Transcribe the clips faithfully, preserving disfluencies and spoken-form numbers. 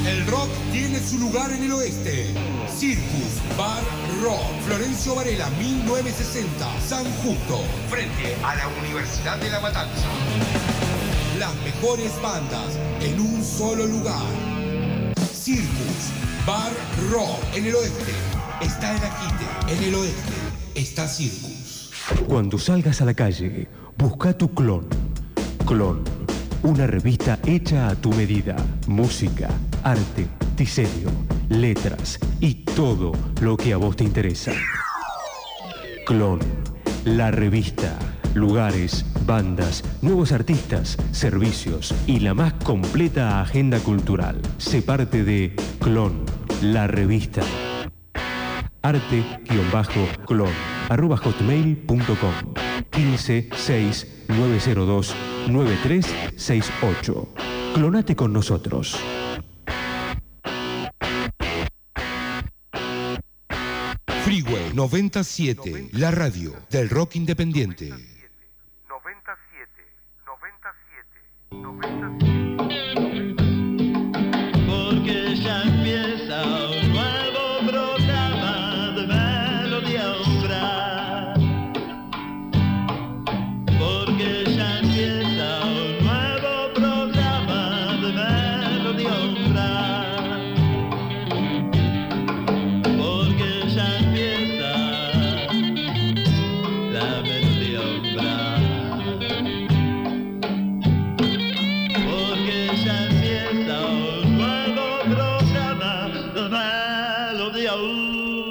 El rock tiene su lugar en el oeste. Circus Bar Rock, Florencio Varela, mil novecientos sesenta, San Justo, frente a la Universidad de La Matanza. Las mejores bandas en un solo lugar. Circus Bar Rock en el oeste. Está en Aquite, en el oeste está Circus. Cuando salgas a la calle, busca tu clon. Clon, una revista hecha a tu medida. Música, arte, diseño, letras y todo lo que a vos te interesa. Clon, la revista. Lugares, bandas, nuevos artistas, servicios y la más completa agenda cultural. Sé parte de Clon, la revista. Arte-clon, arroba hotmail punto com, quince seis nueve cero dos nueve tres seis ocho. Clonate con nosotros. Freeway noventa y siete, la radio del rock independiente. noventa y siete, noventa y siete, noventa y siete. Porque ya empieza un nuevo programa de Melodía Umbral. Porque ya empieza un nuevo programa de Melodía Umbral. Porque ya empieza la Melodía Umbral. Porque ya empieza un nuevo programa de Melodía Umbral.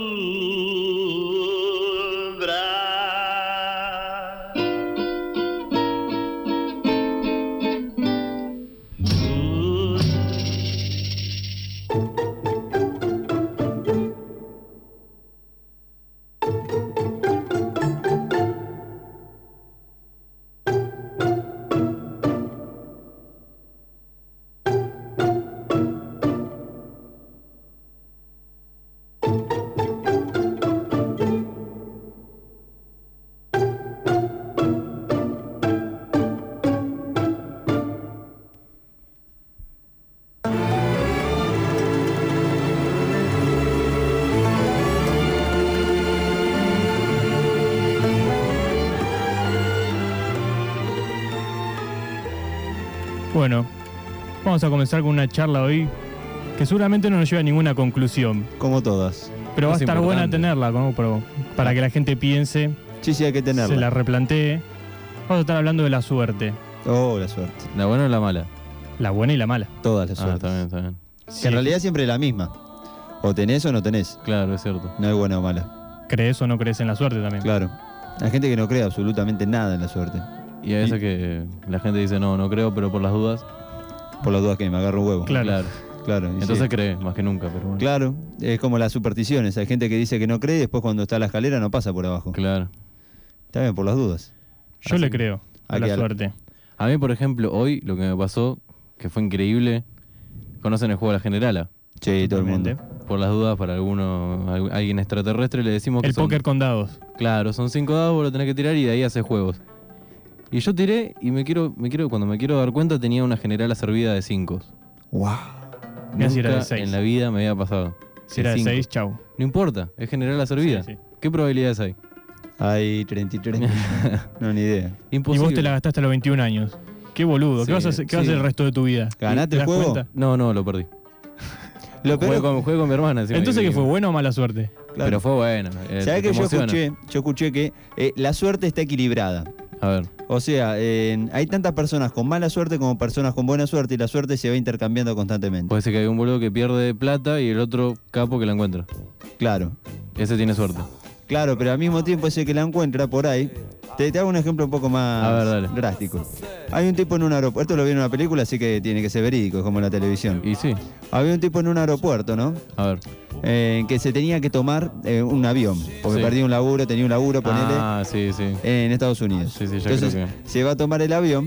Bueno, vamos a comenzar con una charla hoy que seguramente no nos lleva a ninguna conclusión. Como todas. Pero va a Es estar buena importante. tenerla, ¿no? Pero para que la gente piense, Sí, sí, hay que tenerla. se la replantee. Vamos a estar hablando de la suerte. Oh, la suerte. ¿La buena o la mala? La buena y la mala. Todas las Ah, suertes. está bien, está bien. Que Sí. en realidad siempre es la misma. O tenés o no tenés. Claro, es cierto. No es buena o mala. ¿Crees o no crees en la suerte también? Claro. Hay gente que no cree absolutamente nada en la suerte. Y a veces que la gente dice, no, no creo, pero por las dudas. Por las dudas que me agarro un huevo. Claro. Claro. Claro. y Entonces sí. cree, más que nunca, pero bueno. Claro. Es como las supersticiones. Hay gente que dice que no cree y después cuando está a la escalera no pasa por abajo. Claro. Está bien, por las dudas. Yo le creo a Aquí la al- suerte. A mí, por ejemplo, hoy lo que me pasó, que fue increíble, ¿conocen el juego de la Generala? Sí, todo el mundo. Totalmente. Por las dudas, para alguno, al- alguien extraterrestre le decimos que El son- póker con dados. Claro, son cinco dados, vos lo tenés que tirar y de ahí haces juegos. Y yo tiré y me quiero, me quiero, cuando me quiero dar cuenta tenía una Generala servida de cinco. Wow. Mirá si era de Nunca seis. en la vida me había pasado. Si era de cinco. seis, chau. No importa, es Generala servida. Sí, sí. ¿Qué probabilidades hay? Hay treinta y tres. No, ni idea. Y Imposible. vos te la gastaste a los veintiún años. Qué boludo. Sí, ¿Qué vas a hacer, qué vas a sí. hacer el resto de tu vida? ¿Ganaste ¿Te el das juego? cuenta? No, no, lo perdí. Lo Jugué peor, con, jugué con mi hermana. encima, Entonces, que- ¿qué fue? ¿Buena o mala suerte? claro. Pero fue bueno. eh, ¿Sabés te que yo emociona. escuché? Yo escuché que eh, la suerte está equilibrada. A ver, O sea, eh, hay tantas personas con mala suerte como personas con buena suerte y la suerte se va intercambiando constantemente. puede ser que hay un boludo que pierde plata y el otro capo que la encuentra. Claro, Ese tiene suerte. claro, pero al mismo tiempo ese que la encuentra por ahí. Te, te hago un ejemplo un poco más A ver, dale. drástico. Hay un tipo en un aeropuerto, esto lo vi en una película, así que tiene que ser verídico, es como en la televisión. Y sí, Había un tipo en un aeropuerto, ¿no? a ver. Eh, que se tenía que tomar eh, un avión, porque Sí. perdía un laburo, tenía un laburo, ponele, Ah, sí, sí. en Estados Unidos. Sí, sí, ya Entonces creo se va a tomar el avión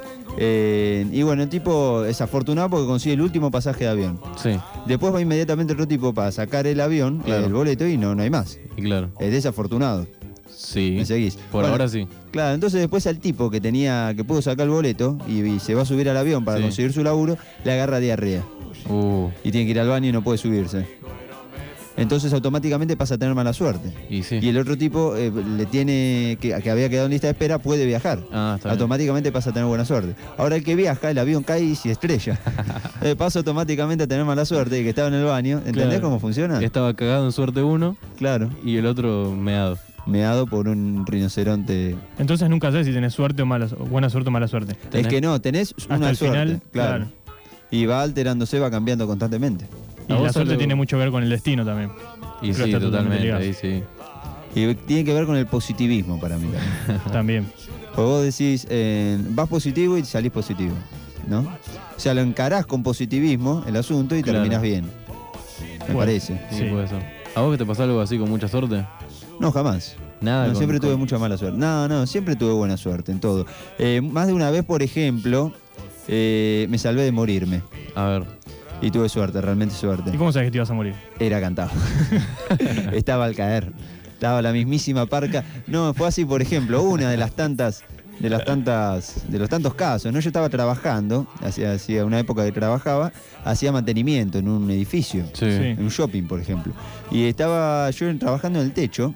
eh, y bueno, el tipo es afortunado porque consigue el último pasaje de avión. Sí, Después va inmediatamente otro tipo para sacar el avión, Claro. el boleto y no, no hay más. y claro. Es desafortunado. Sí. ¿Me seguís? Por Bueno, ahora sí. Claro, entonces después al tipo que tenía, que pudo sacar el boleto y, y se va a subir al avión para Sí. conseguir su laburo, le agarra diarrea. Uh, Y tiene que ir al baño y no puede subirse. Entonces automáticamente pasa a tener mala suerte. y sí. Y el otro tipo eh, le tiene que, que había quedado en lista de espera, puede viajar. Ah, está bien. Automáticamente pasa a tener buena suerte. Ahora el que viaja, el avión cae y se estrella. Eh, pasa automáticamente a tener mala suerte y que estaba en el baño. ¿Entendés Claro. cómo funciona? Estaba cagado en suerte uno Claro. y el otro meado. Meado por un rinoceronte. Entonces nunca sé si tenés suerte o mala, o buena suerte o mala suerte. Tenés- Es que no, tenés Hasta una el suerte. final, claro. claro. Y va alterándose, va cambiando constantemente. Y ¿A vos la suerte algo- tiene mucho que ver con el destino también. Y Pero sí, está totalmente totalmente, ligado. ahí sí. Y tiene que ver con el positivismo para mí también. También. Porque vos decís, eh, vas positivo y salís positivo, ¿no? O sea, lo encarás con positivismo el asunto y Claro. terminás bien. Me Bueno. parece. Sí, Sí. puede ser. ¿A vos que te pasó algo así con mucha suerte? No, jamás. Nada. No, con- siempre tuve con- mucha mala suerte. No, no, siempre tuve buena suerte en todo. Eh, más de una vez, por ejemplo, eh, me salvé de morirme. A ver. Y tuve suerte, realmente suerte. ¿Y cómo sabes que te ibas a morir? Era cantado. Estaba al caer. Estaba la mismísima parca. No, fue así, por ejemplo, una de las tantas, de las tantas, de los tantos casos, ¿no? Yo estaba trabajando, hacía, hacía una época que trabajaba, hacía mantenimiento en un edificio, Sí. Sí. en un shopping, por ejemplo. Y estaba yo trabajando en el techo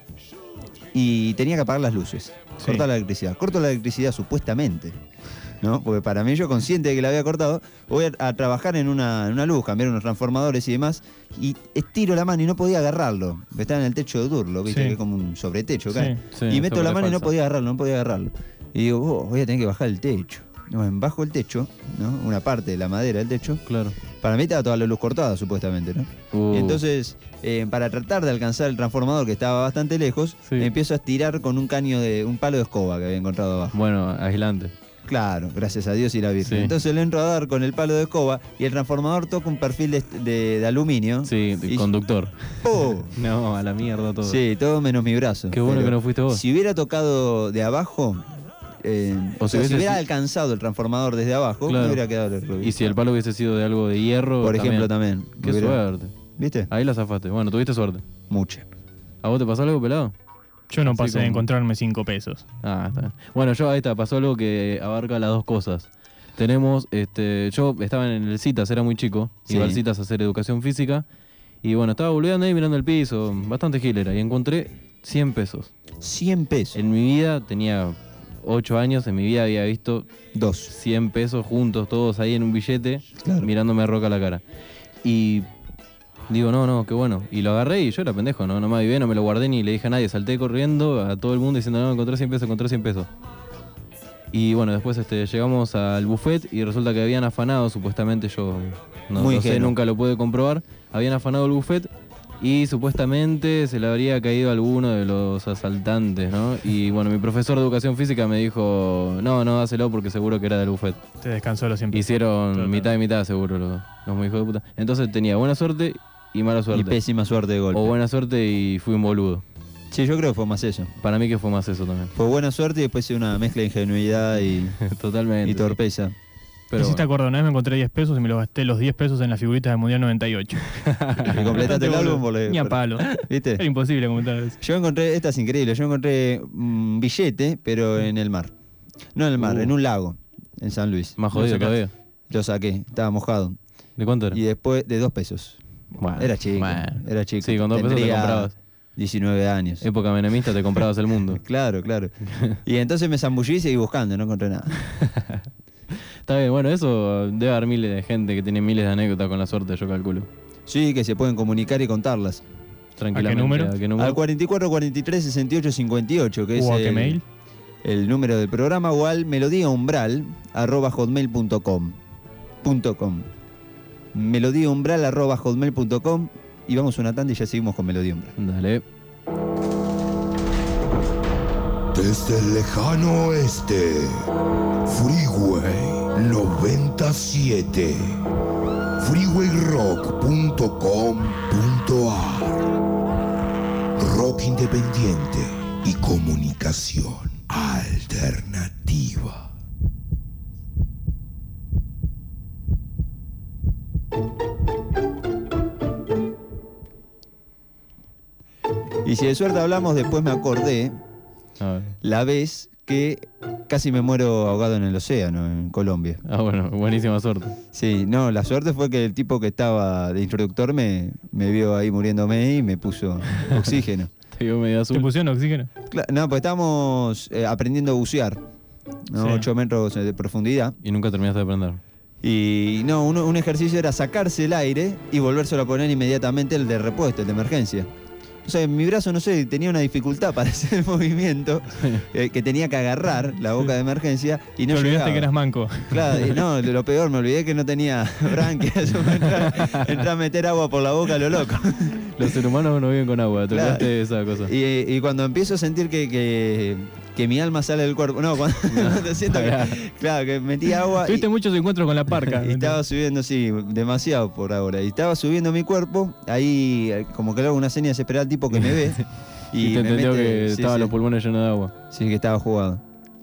y tenía que apagar las luces, Sí. cortar la electricidad. Corto la electricidad supuestamente, ¿no? Porque para mí, yo consciente de que la había cortado, voy a, a trabajar en una, en una luz, cambiar unos transformadores y demás, y estiro la mano y no podía agarrarlo. Porque estaba en el techo de Durlo, ¿viste? Sí. Que es como un sobretecho Sí. acá. Sí, y meto sobre la mano y no falsa. podía agarrarlo, no podía agarrarlo. Y digo, oh, voy a tener que bajar el techo. Bueno, bajo el techo, ¿no? Una parte de la madera del techo. Claro. Para mí estaba toda la luz cortada, supuestamente, ¿no? Uh, Y entonces, eh, para tratar de alcanzar el transformador que estaba bastante lejos, Sí. empiezo a estirar con un caño de, un palo de escoba que había encontrado abajo. Bueno, aislante. Claro, gracias a Dios y la Virgen. Sí. Entonces le entro a dar con el palo de escoba y el transformador toca un perfil de, de- de aluminio. Sí, Y- conductor. ¡Oh! No, a la mierda todo. Sí, todo menos mi brazo. Qué bueno Pero que no fuiste vos. Si hubiera tocado de abajo, eh, O o si sea, si hubiese hubiera si- alcanzado el transformador desde abajo, Claro. me hubiera quedado el rubio. Y si el palo hubiese sido de algo de hierro. Por ejemplo, también. Qué Hubiera- suerte. ¿Viste? Ahí la zafaste. Bueno, tuviste suerte. Mucha. ¿A vos te pasó algo, pelado? Yo no Así pasé de como- encontrarme cinco pesos. Ah, está bien. Bueno, yo ahí está, pasó algo que abarca las dos cosas. Tenemos, este, yo estaba en el CITAS, era muy chico, Sí. iba al CITAS a hacer educación física, y bueno, estaba volviendo ahí mirando el piso, bastante gil era, y encontré cien pesos. cien pesos. En mi vida, tenía ocho años, en mi vida había visto Dos. cien pesos juntos, todos ahí en un billete, Claro. mirándome roca la cara. Y digo, no, no, qué bueno. Y lo agarré y yo era pendejo, no, no me avivé, no me lo guardé ni le dije a nadie. Salté corriendo a todo el mundo diciendo, no, encontré cien pesos, encontré cien pesos. Y bueno, después este, llegamos al buffet y resulta que habían afanado, supuestamente yo no, Muy no sé, ingenuo. nunca lo pude comprobar. Habían afanado el buffet y supuestamente se le habría caído a alguno de los asaltantes, ¿no? Y bueno, mi profesor de educación física me dijo, no, no, dáselo porque seguro que era del buffet. Te descansó los cien pesos. Hicieron Total. mitad y mitad seguro los, los muy hijos de puta. Entonces tenía buena suerte y mala Y suerte. pésima suerte de golpe. O buena suerte y fui un boludo. Sí, yo creo que fue más eso. Para mí que fue más eso también. Fue buena suerte y después una mezcla de ingenuidad y, Totalmente. y torpeza. Pero Pero si te bueno. acuerdas, una vez me encontré diez pesos y me los gasté los diez pesos en las figuritas del Mundial noventa y ocho. Y completaste el álbum por Ni a palo. ¿Viste? Era imposible comentar eso. Yo encontré, esta es increíble, yo encontré un billete, pero en el mar. No en el mar, Uh. en un lago, en San Luis. Más Lo jodido sacaste. todavía. Lo saqué, estaba mojado. ¿De cuánto era? Y después de dos pesos. Bueno, Era chico, bueno. era chico. Sí, con dos pesos te Tendría comprabas. diecinueve años. Época menemista te comprabas el mundo. Claro, claro. Y entonces me zambullí y seguí buscando, no encontré nada. Está bien, bueno, eso debe haber miles de gente que tiene miles de anécdotas con la suerte, yo calculo. Sí, que se pueden comunicar y contarlas. Tranquilamente. número? ¿A qué número? Al cuarenta y cuatro, cuarenta y tres, sesenta y ocho, cincuenta y ocho, que es ¿O a qué el, mail? el número del programa, o al melodíaumbral arroba hotmail punto com. Punto com. melodíaumbral arroba hotmail punto com. Y vamos una tanda y ya seguimos con Melodía Umbral. Dale. Desde el lejano oeste, Freeway noventa y siete, freeway rock punto com punto a r. Rock independiente y comunicación alternativa. Y si de suerte hablamos, después me acordé A ver. la vez que casi me muero ahogado en el océano, en Colombia. Ah, bueno, buenísima suerte. Sí, no, la suerte fue que el tipo que estaba de instructor me, me vio ahí muriéndome y me puso oxígeno. Te dio medio azul. ¿Te pusieron oxígeno? Cla- No, pues estábamos eh, aprendiendo a bucear, ¿no? Sí. ocho metros de profundidad. Y nunca terminaste de aprender. Y no, un, un ejercicio era sacarse el aire y volvérselo a poner inmediatamente el de repuesto, el de emergencia. O sea, mi brazo, no sé, tenía una dificultad para hacer el movimiento, eh, que tenía que agarrar la boca de emergencia y no Te olvidaste llegaba. que eras manco. Claro, y no, lo peor, me olvidé que no tenía branquias. Entré entré a meter agua por la boca a lo loco. Los seres humanos no viven con agua, te Claro. olvidaste de esa cosa. Y, y cuando empiezo a sentir que, que, que mi alma sale del cuerpo, no, cuando, cuando siento que, claro, que metí agua y, Tuviste muchos encuentros con la parca. y estaba subiendo, sí, demasiado por ahora, y estaba subiendo mi cuerpo, ahí eh, como que le hago una seña desesperada al tipo que me ve. Y, te me entendió mete- que sí, estaban sí, los pulmones llenos de agua. sí, que estaba jugado.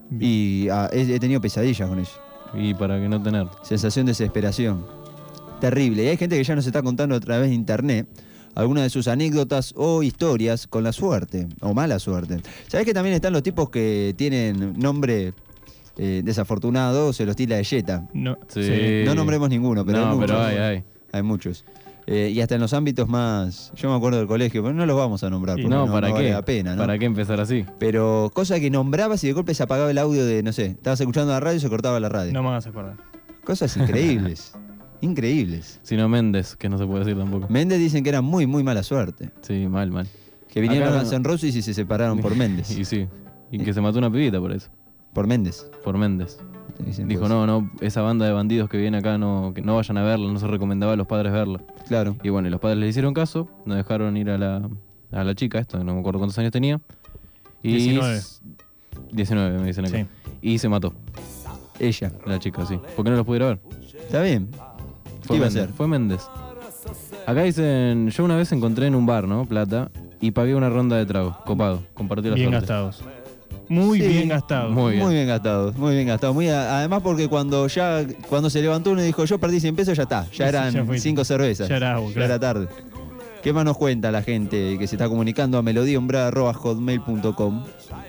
Y ah, he, he tenido pesadillas con eso. Y para que no tener. Sensación de desesperación. Terrible. Y hay gente que ya nos está contando a través de internet algunas de sus anécdotas o historias con la suerte, o mala suerte. ¿Sabés que también están los tipos que tienen nombre eh, desafortunado, se los tila de yeta? No, Sí. sí. No nombremos ninguno, pero hay no, muchos. pero hay, hay. Hay muchos. Eh, y hasta en los ámbitos más... Yo me acuerdo del colegio, pero no los vamos a nombrar Y porque No, no, ¿para no qué? vale la pena, ¿no? ¿Para qué empezar así? Pero cosa que nombrabas y de golpe se apagaba el audio de, no sé, estabas escuchando la radio y se cortaba la radio. No me hagas acordar. Cosas increíbles. Increíbles. Sino Méndez, que no se puede decir tampoco. Méndez dicen que era muy, muy mala suerte. Sí, mal, mal. Que vinieron Acá a no- Guns N' Roses y se separaron por Méndez. Y sí. Y que se mató una pibita por eso. Por Méndez. Por Méndez. Dicen, Dijo, pues. no, no, esa banda de bandidos que viene acá no, que no vayan a verla, no se recomendaba a los padres verla. Claro. Y bueno, y los padres le hicieron caso, no dejaron ir a la, a la chica, esto, no me acuerdo cuántos años tenía. Y diecinueve. diecinueve, me dicen acá. Sí. Y se mató, Ella. la chica, sí. ¿Por qué no los pudiera ver? Está bien. Fue iba a Méndez, ser? fue Méndez. Acá dicen, yo una vez encontré en un bar, ¿no? Plata, y pagué una ronda de tragos, copado, compartí la Bien suerte. gastados. Muy Sí. bien gastados. Muy bien. Muy bien gastado, muy bien gastado. Muy a- además porque cuando ya cuando se levantó uno y dijo yo perdí cien pesos, ya está. Ya Sí, eran ya fue. cinco cervezas. Ya era agua, Ya claro. era tarde. ¿Qué más nos cuenta la gente que se está comunicando a melodíaumbrada arroba hotmail punto com?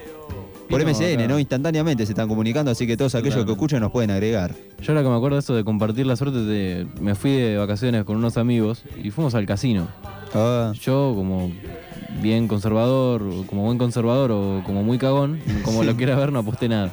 Por Y no, M S N, acá- ¿no? Instantáneamente se están comunicando, así que todos aquellos que Totalmente. escuchan nos pueden agregar. Yo ahora que me acuerdo de eso de compartir la suerte, de, me fui de vacaciones con unos amigos y fuimos al casino. Ah, Yo como bien conservador, o como buen conservador o como muy cagón, como lo quiera ver, no aposté nada.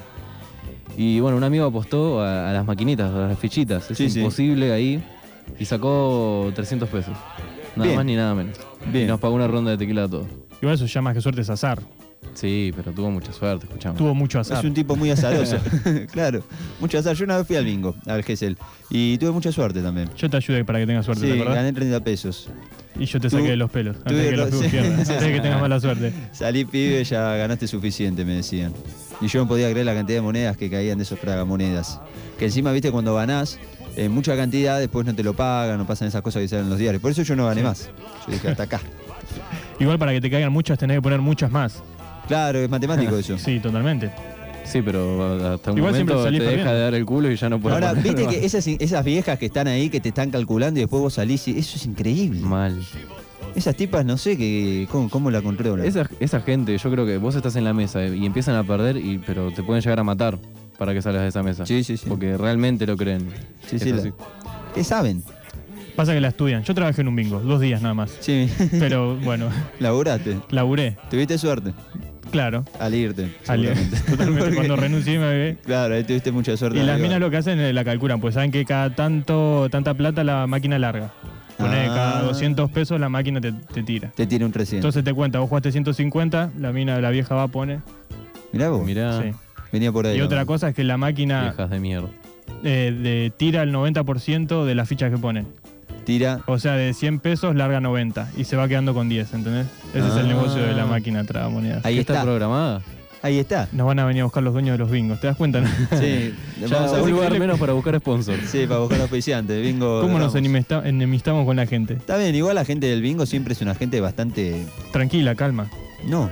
Y bueno, un amigo apostó a, a las maquinitas, a las fichitas. Es Sí, sí. imposible ahí. Y sacó trescientos pesos. Nada Bien. más ni nada menos. Bien. Y nos pagó una ronda de tequila a todos. Igual eso ya más que suerte es azar. Sí, pero tuvo mucha suerte, escuchamos. Tuvo mucho azar. es un tipo muy azaroso. Claro, mucho azar. Yo una vez fui al bingo, al Gesell, y tuve mucha suerte también. Yo te ayudé para que tengas suerte, Sí, ¿te acordás? gané treinta pesos. Y yo te Tú- saqué de los pelos. Antes tuve de que los ro- pelos sí, pierdas. sí, Antes sí. de que tengas mala suerte. Salí pibe, ya ganaste suficiente, me decían. Y yo no podía creer la cantidad de monedas que caían de esos tragamonedas. Que encima, viste, cuando ganás, en mucha cantidad, después no te lo pagan, no pasan esas cosas que salen en los diarios. Por eso yo no gané más. Yo dije, hasta acá. Igual para que te caigan muchas tenés que poner muchas más. Claro, es matemático eso. Sí, totalmente. Sí, pero hasta un Igual siempre momento te salís deja perdiendo. de dar el culo y ya no puedes Ahora, poner viste más. que esas, esas viejas que están ahí, que te están calculando y después vos salís y eso es increíble. Mal. Esas tipas, no sé que, cómo, cómo la controlan. Esa, esa gente, yo creo que vos estás en la mesa y empiezan a perder, y, pero te pueden llegar a matar para que salgas de esa mesa. Sí, sí, sí. Porque realmente lo creen. Sí, Es sí, la- así. ¿Qué saben? Pasa que la estudian. Yo trabajé en un bingo, dos días nada más. Sí, Pero bueno, laburaste. laburé. Tuviste suerte Claro. al irte. Al- seguramente. Totalmente. Porque- Cuando renuncié me bebé. Claro, ahí tuviste mucha suerte. Y las amigo. minas lo que hacen es la calculan, pues saben que cada tanto, tanta plata la máquina larga. Pone Ah. cada doscientos pesos la máquina te, te tira. Te tiene un trescientos. Entonces te cuenta, vos jugaste ciento cincuenta, la mina, la vieja va, pone. Mirá vos. Mirá, Sí. Venía por ahí. Y otra ¿no? cosa es que la máquina viejas de mierda. eh, de- tira el noventa por ciento de las fichas que pone. Tira. O sea, de cien pesos larga noventa y se va quedando con diez, ¿entendés? Ese es el Ah. negocio de la máquina tragamonedas. Ahí ¿Qué está. programada? Ahí está. Nos van a venir a buscar los dueños de los bingos, ¿te das cuenta? no? Sí. Ya, Vamos a un ver- lugar menos para buscar sponsor. Sí, para buscar auspiciantes. Bingo. ¿Cómo nos Ramos. enemista- enemistamos con la gente? Está bien, igual la gente del bingo siempre es una gente bastante. Tranquila, calma. No.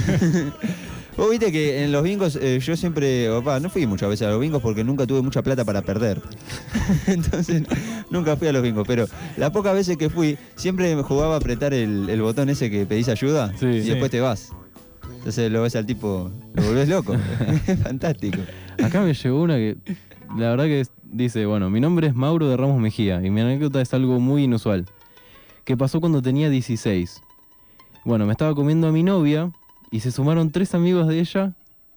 Vos viste que en los bingos eh, yo siempre, opa, no fui muchas veces a los bingos porque nunca tuve mucha plata para perder. Entonces nunca fui a los bingos, pero las pocas veces que fui siempre me jugaba a apretar el, el botón ese que pedís ayuda Sí. y Sí. después te vas. Entonces lo ves al tipo, lo volvés loco. Es fantástico. Acá me llegó una que, la verdad que es- dice, bueno, mi nombre es Mauro de Ramos Mejía y mi anécdota es algo muy inusual. Que pasó cuando tenía dieciséis. Bueno, me estaba comiendo a mi novia y se sumaron tres amigos de ella,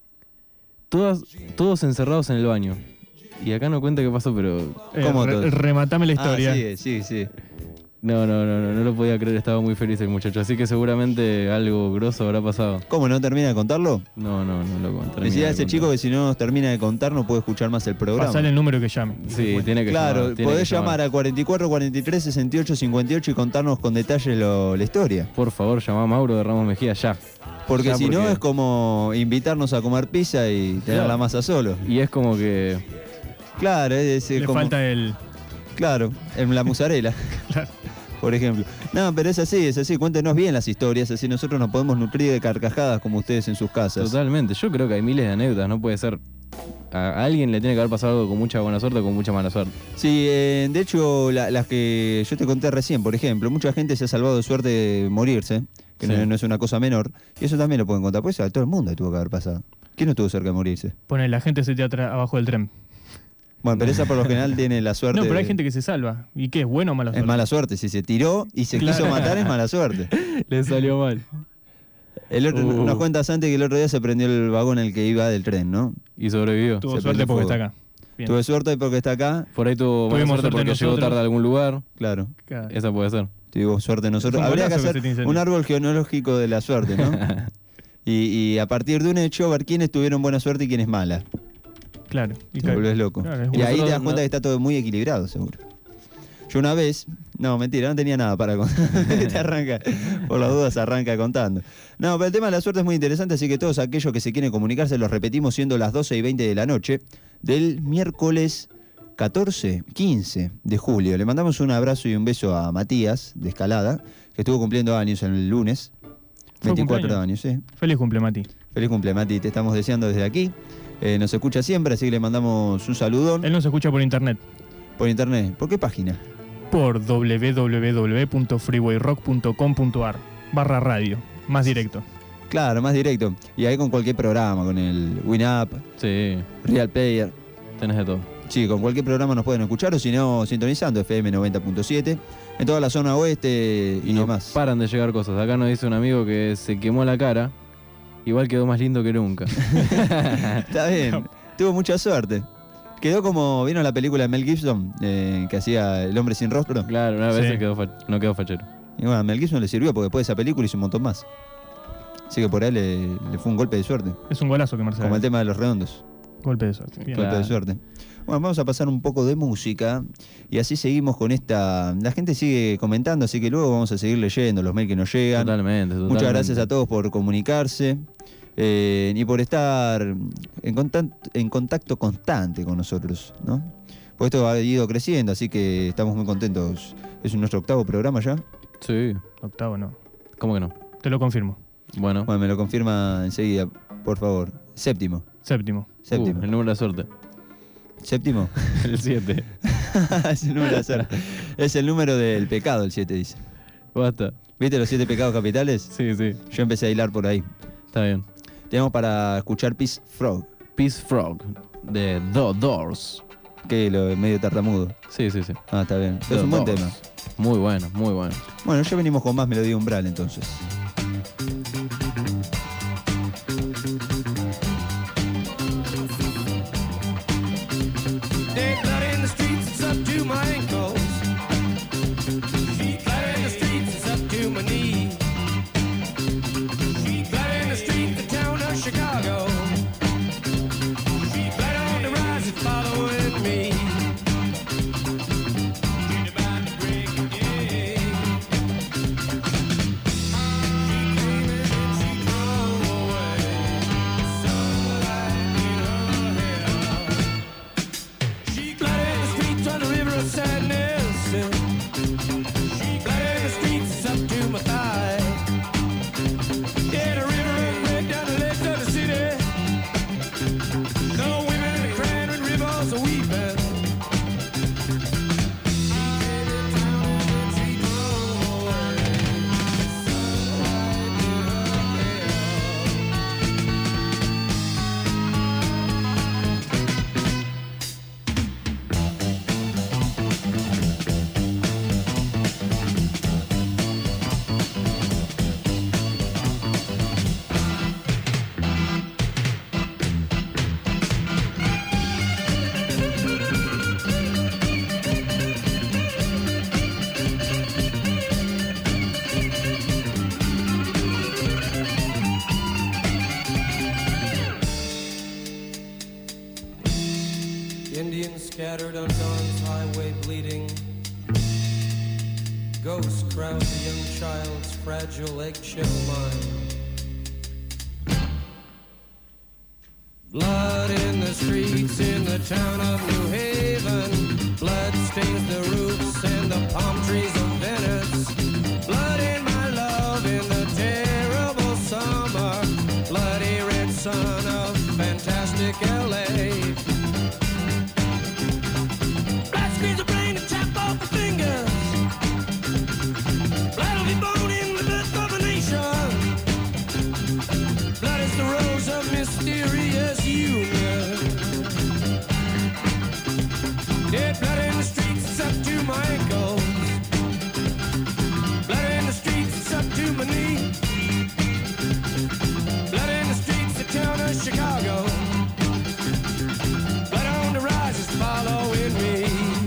todas, todos encerrados en el baño. Y acá no cuenta qué pasó, pero... Eh, ¿Cómo re- todo? rematame la historia. Ah, sí, sí, sí. No, no, no, no, no lo podía creer, estaba muy feliz el muchacho. Así que seguramente algo grosso habrá pasado. ¿Cómo no termina de contarlo? No, no, no lo conté. Decía a ese chico que si no nos termina de contar no puede escuchar más el programa. Pasale el número que llame. Sí, tiene que Claro, llamar, tiene podés que llamar a cuarenta y cuatro, cuarenta y tres, sesenta y ocho, cincuenta y ocho y contarnos con detalle lo- la historia. Por favor, llama a Mauro de Ramos Mejía ya. Porque Ya, si no porque- es como invitarnos a comer pizza y tener Claro. la masa solo. Y es como que... Claro, es, es Le como... falta el. Claro, en la musarela. Claro. Por ejemplo. No, pero es así, es así. Cuéntenos bien las historias, así nosotros nos podemos nutrir de carcajadas como ustedes en sus casas. Totalmente, yo creo que hay miles de anécdotas, no puede ser... A a alguien le tiene que haber pasado algo con mucha buena suerte o con mucha mala suerte. Sí, eh, de hecho, la- las que yo te conté recién, por ejemplo, mucha gente se ha salvado de suerte de morirse, que Sí. no, no es una cosa menor, y eso también lo pueden contar. Pues a todo el mundo le tuvo que haber pasado. ¿Quién no estuvo cerca de morirse? Pone, la gente se te atra abajo del tren. Bueno, pero esa por lo general tiene la suerte. No, pero hay de- gente que se salva. ¿Y qué? ¿Es bueno o mala Es suerte? mala suerte. Si se tiró y se Claro. quiso matar, es mala suerte. Le salió mal. El otro, Uh. Nos cuenta Santi que el otro día se prendió el vagón en el que iba del tren, ¿no? Y sobrevivió. Tuvo se suerte prende porque fuego. está acá. Bien. Tuve suerte porque está acá, Por ahí tuvo mala Tuvimos suerte suerte porque llegó nosotros. tarde a algún lugar. claro. Claro. Esa puede ser. Tuvimos suerte nosotros. Fue un Habría que golazo que hacer se te incendió. un árbol genealógico de la suerte, ¿no? y, y a partir de un hecho, ver quiénes tuvieron buena suerte y quiénes mala. Claro. Y Te ca- volvés loco. Claro, es y bueno. ahí te das Nosotros cuenta no- que está todo muy equilibrado, seguro. Yo una vez, no, mentira, no tenía nada para contar. Te arranca, por las dudas arranca contando. No, pero el tema de la suerte es muy interesante, así que todos aquellos que se quieren comunicarse los repetimos siendo las doce y veinte de la noche del miércoles catorce, quince de julio. Le mandamos un abrazo y un beso a Matías de Escalada, que estuvo cumpliendo años el lunes. ¿Fue veinticuatro cumpleaños? años, sí. Feliz cumple, Mati. Feliz cumple, Mati, te estamos deseando desde aquí. Eh, nos escucha siempre, así que le mandamos un saludón Él nos escucha por internet. por internet. ¿Por qué página? Por w w w punto freewayrock punto com punto a r barra radio. Más directo. Claro, más directo. Y ahí con cualquier programa, con el WinUp, Sí, Real Player. tenés de todo. Sí, con cualquier programa nos pueden escuchar o si no, sintonizando F M noventa punto siete en toda la zona oeste y, Y no demás. paran de llegar cosas. Acá nos dice un amigo que se quemó la cara. Igual quedó más lindo que nunca. Está bien, tuvo mucha suerte. Quedó como, ¿vieron la película de Mel Gibson? Eh, que hacía El hombre sin rostro. Claro, una vez Sí. se quedó fa- no quedó fachero. Y bueno, a Mel Gibson le sirvió porque después de esa película hizo un montón más. Así que por ahí le, le fue un golpe de suerte. Es un golazo que Marcelo. Como el tema de los redondos. Golpe de suerte. Bien. Claro. Golpe de suerte. Bueno, vamos a pasar un poco de música y así seguimos con esta... La gente sigue comentando, así que luego vamos a seguir leyendo los mails que nos llegan. Totalmente, totalmente. Muchas gracias a todos por comunicarse eh, y por estar en contacto, en contacto constante con nosotros, ¿no? Pues esto ha ido creciendo, así que estamos muy contentos. Es nuestro octavo programa ya. Sí, Octavo no. ¿cómo que no? Te lo confirmo. Bueno, Bueno, me lo confirma enseguida, por favor. Séptimo. Séptimo. Séptimo. Uh, el número de suerte. ¿Séptimo? El siete. es el número de azar. Es el número del pecado, el siete dice. Basta. ¿Viste los siete pecados capitales? Sí, sí. Yo empecé a hilar por ahí. Está bien. Tenemos para escuchar Peace Frog, Peace Frog de The Doors. que lo medio tartamudo. Sí, sí, sí. Ah, está bien. The Es un buen Doors. tema. Muy bueno, muy bueno. Bueno, ya venimos con más melodía umbral entonces. Dead blood in the streets, it's up to my ankles. Feet blood in the streets, it's up to my knees. Feet blood in the streets, the town of Chicago. Feet blood on the rise, it's following me. About to break a day. Ghosts crowd the young child's fragile eggshell mind. Blood in the streets in the town of New Haven. Blood stains the roofs and the palm trees of Venice. Blood in my love in the terrible summer. Bloody red sun of fantastic L A. Blood screens the brain and tap off the fingers. Blood will be born in the birth of a nation. Blood is the rose of mysterious union. Dead blood in the streets, it's up to my ankles. Blood in the streets, it's up to my knee. Blood in the streets, the town of Chicago. Blood on the rise is following me.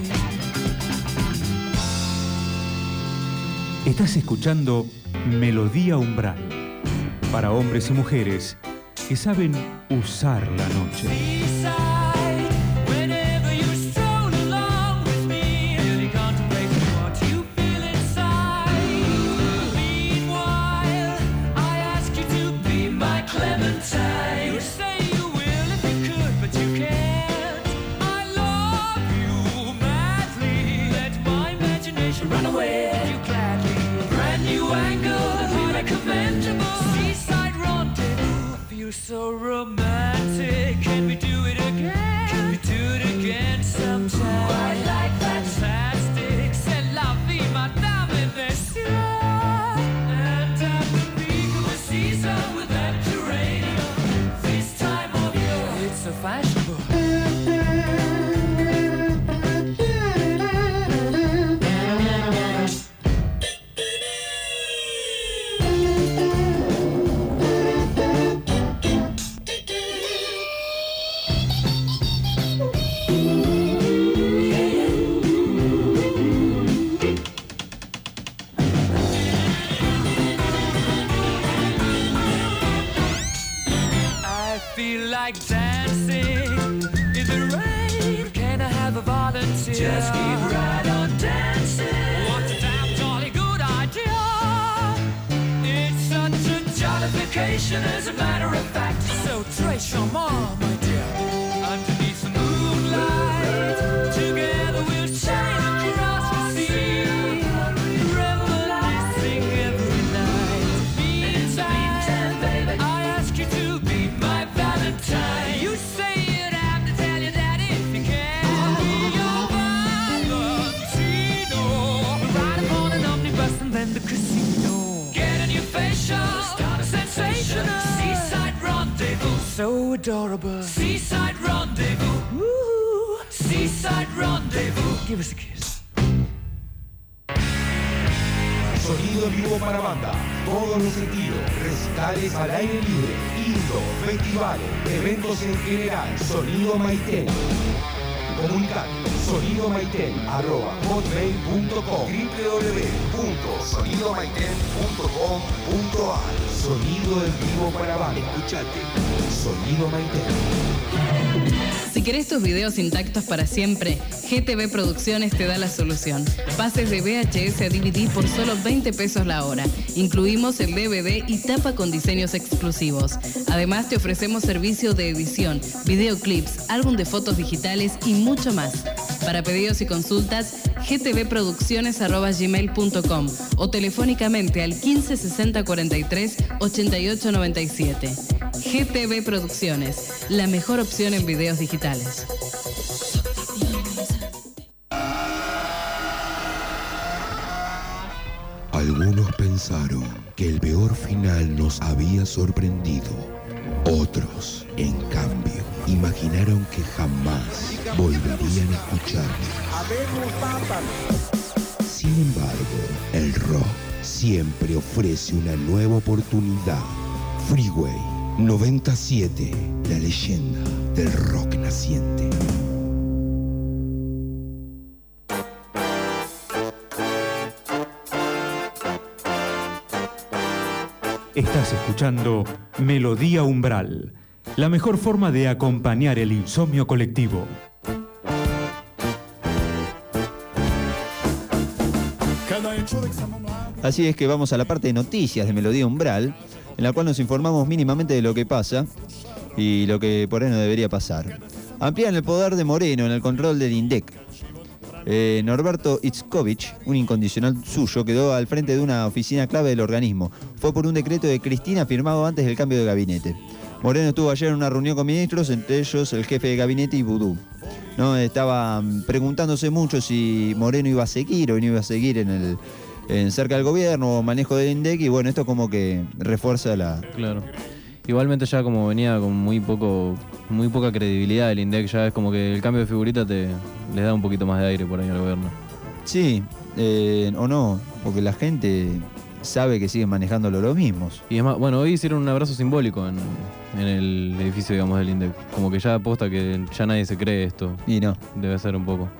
Estás escuchando Melodía Umbral, para hombres y mujeres que saben usar la noche. So romantic, can we do it again? Can we do it again sometime? I like fantastic, c'est la vie, madame et messieurs. And at the peak of the season with that geranium, this time of year, it's so fashionable. Like dancing in the rain. Can I have a volunteer? Just keep right on dancing. What a damn jolly good idea. It's such a jollification, as a matter of fact. So trace your mom, my dear. Underneath the moonlight, together we'll sail across the sea, reminiscing every night. Meantime, baby, I ask you to be my Valentine. You say you'd have to tell your daddy if you can. I'll be your Valentino. Ride upon an omnibus and then the casino. Get a new facial, start a sensation. Seaside rendezvous, so adorable. Seaside rendezvous, woo. Seaside rendezvous, give us a kiss. Sonido en vivo para banda, todos los sentidos, recitales al aire libre, indoor, festivales, eventos en general. Sonido Maiten. Comunicar sonido maiten arroba hotmail punto com, w w w punto sonido maiten punto com punto a r. Sonido en vivo para banda. Escuchate Sonido Maiten. Si querés tus videos intactos para siempre, G T V Producciones te da la solución. Pases de V H S a D V D por solo veinte pesos la hora. Incluimos el D V D y tapa con diseños exclusivos. Además, te ofrecemos servicio de edición, videoclips, álbum de fotos digitales y mucho más. Para pedidos y consultas, g t v producciones arroba gmail punto com o telefónicamente al quince sesenta cuarenta y tres ochenta y ocho noventa y siete. G T V Producciones, la mejor opción en videos digitales. Algunos pensaron que el peor final nos había sorprendido. Otros, en cambio, imaginaron que jamás volverían a escucharnos. Sin embargo, el rock siempre ofrece una nueva oportunidad. Freeway noventa y siete, la leyenda del rock naciente. Estás escuchando Melodía Umbral, la mejor forma de acompañar el insomnio colectivo. Así es que vamos a la parte de noticias de Melodía Umbral, en la cual nos informamos mínimamente de lo que pasa y lo que por ahí no debería pasar. Amplían el poder de Moreno en el control del INDEC. Eh, Norberto Itzkovich, un incondicional suyo, quedó al frente de una oficina clave del organismo. Fue por un decreto de Cristina firmado antes del cambio de gabinete. Moreno estuvo ayer en una reunión con ministros, entre ellos el jefe de gabinete y Vudú. ¿No? Estaban preguntándose mucho si Moreno iba a seguir o no iba a seguir en el en cerca del gobierno o manejo del INDEC, y bueno, esto como que refuerza la... Claro. Igualmente ya como venía con muy poco muy poca credibilidad el INDEC, ya es como que el cambio de figurita te les da un poquito más de aire por ahí al gobierno. Sí, eh, o no, porque la gente sabe que siguen manejándolo los mismos. Y es más, bueno, hoy hicieron un abrazo simbólico en, en el edificio, digamos, del INDEC. Como que ya aposta que ya nadie se cree esto. Y no. Debe ser un poco.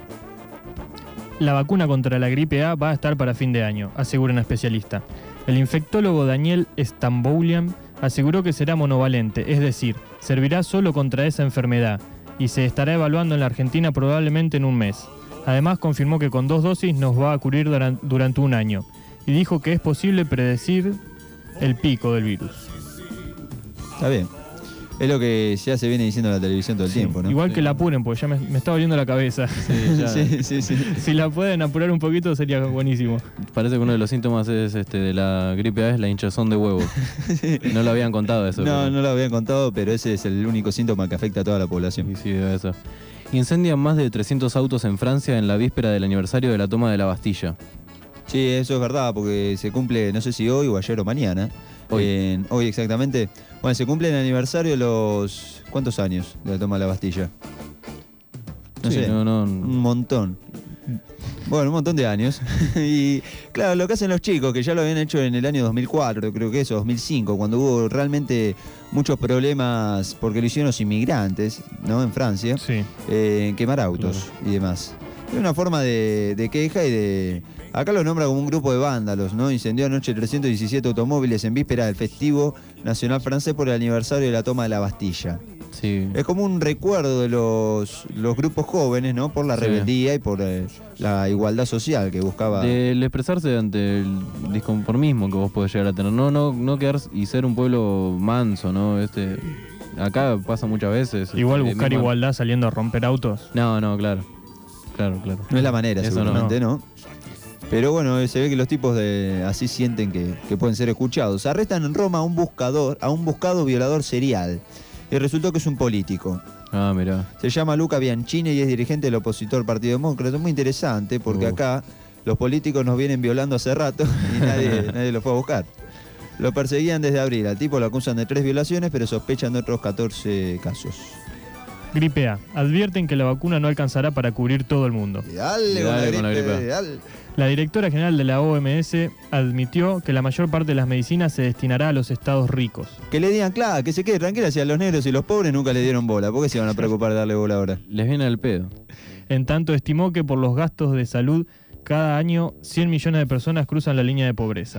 La vacuna contra la gripe A va a estar para fin de año, asegura un especialista. El infectólogo Daniel Stamboulian aseguró que será monovalente, es decir, servirá solo contra esa enfermedad y se estará evaluando en la Argentina probablemente en un mes. Además, confirmó que con dos dosis nos va a cubrir duran- durante un año y dijo que es posible predecir el pico del virus. Está bien. Es lo que ya se viene diciendo en la televisión todo el Sí, tiempo, ¿no? igual Sí. que la apuren, porque ya me, me está doliendo la cabeza. Sí, ya. Sí, sí, sí. Si la pueden apurar un poquito sería buenísimo. Parece que uno de los síntomas es este de la gripe A es la hinchazón de huevo. No lo habían contado eso. No, pero- no lo habían contado, pero ese es el único síntoma que afecta a toda la población. Sí, sí, debe ser. Incendian más de trescientos autos en Francia en la víspera del aniversario de la toma de la Bastilla. Sí, eso es verdad, porque se cumple, no sé si hoy o ayer o mañana. Hoy. En- hoy exactamente. Bueno, se cumple el aniversario de los... ¿Cuántos años de la toma de la Bastilla? No Sí, sé, no, no. un montón. Bueno, un montón de años. Y claro, lo que hacen los chicos, que ya lo habían hecho en el año dos mil cuatro, creo que eso, dos mil cinco, cuando hubo realmente muchos problemas, porque lo hicieron los inmigrantes, ¿no? En Francia, Sí. eh, en quemar autos y demás. Es una forma de, de queja y de... Acá lo nombra como un grupo de vándalos, ¿no? Incendió anoche trescientos diecisiete automóviles en víspera del festivo nacional francés por el aniversario de la toma de la Bastilla. Sí. Es como un recuerdo de los, los grupos jóvenes, ¿no? Por la Sí. rebeldía y por eh, la igualdad social que buscaba. Del expresarse ante el disconformismo que vos podés llegar a tener. No, no, no quedar y ser un pueblo manso, ¿no? Este, acá pasa muchas veces. Igual este, buscar mismo- igualdad saliendo a romper autos. No, no, claro. Claro, claro. No es la manera, Eso seguramente, no. Pero bueno, se ve que los tipos de así sienten que, que pueden ser escuchados. Arrestan en Roma a un buscador, a un buscado violador serial. Y resultó que es un político. Ah, mirá. Se llama Luca Bianchini y es dirigente del opositor Partido Demócrata. Muy interesante porque Uh. acá los políticos nos vienen violando hace rato y nadie, nadie lo fue a buscar. Lo perseguían desde abril. Al tipo lo acusan de tres violaciones, pero sospechan de otros catorce casos. Gripe A. Advierten que la vacuna no alcanzará para cubrir todo el mundo. Dale, Dale con la gripe. dale. La directora general de la O M S admitió que la mayor parte de las medicinas se destinará a los estados ricos. Que le digan, claro, que se quede tranquila, si a los negros y los pobres nunca le dieron bola. ¿Por qué se van a preocupar de darle bola ahora? Les viene al pedo. En tanto, estimó que por los gastos de salud, cada año cien millones de personas cruzan la línea de pobreza.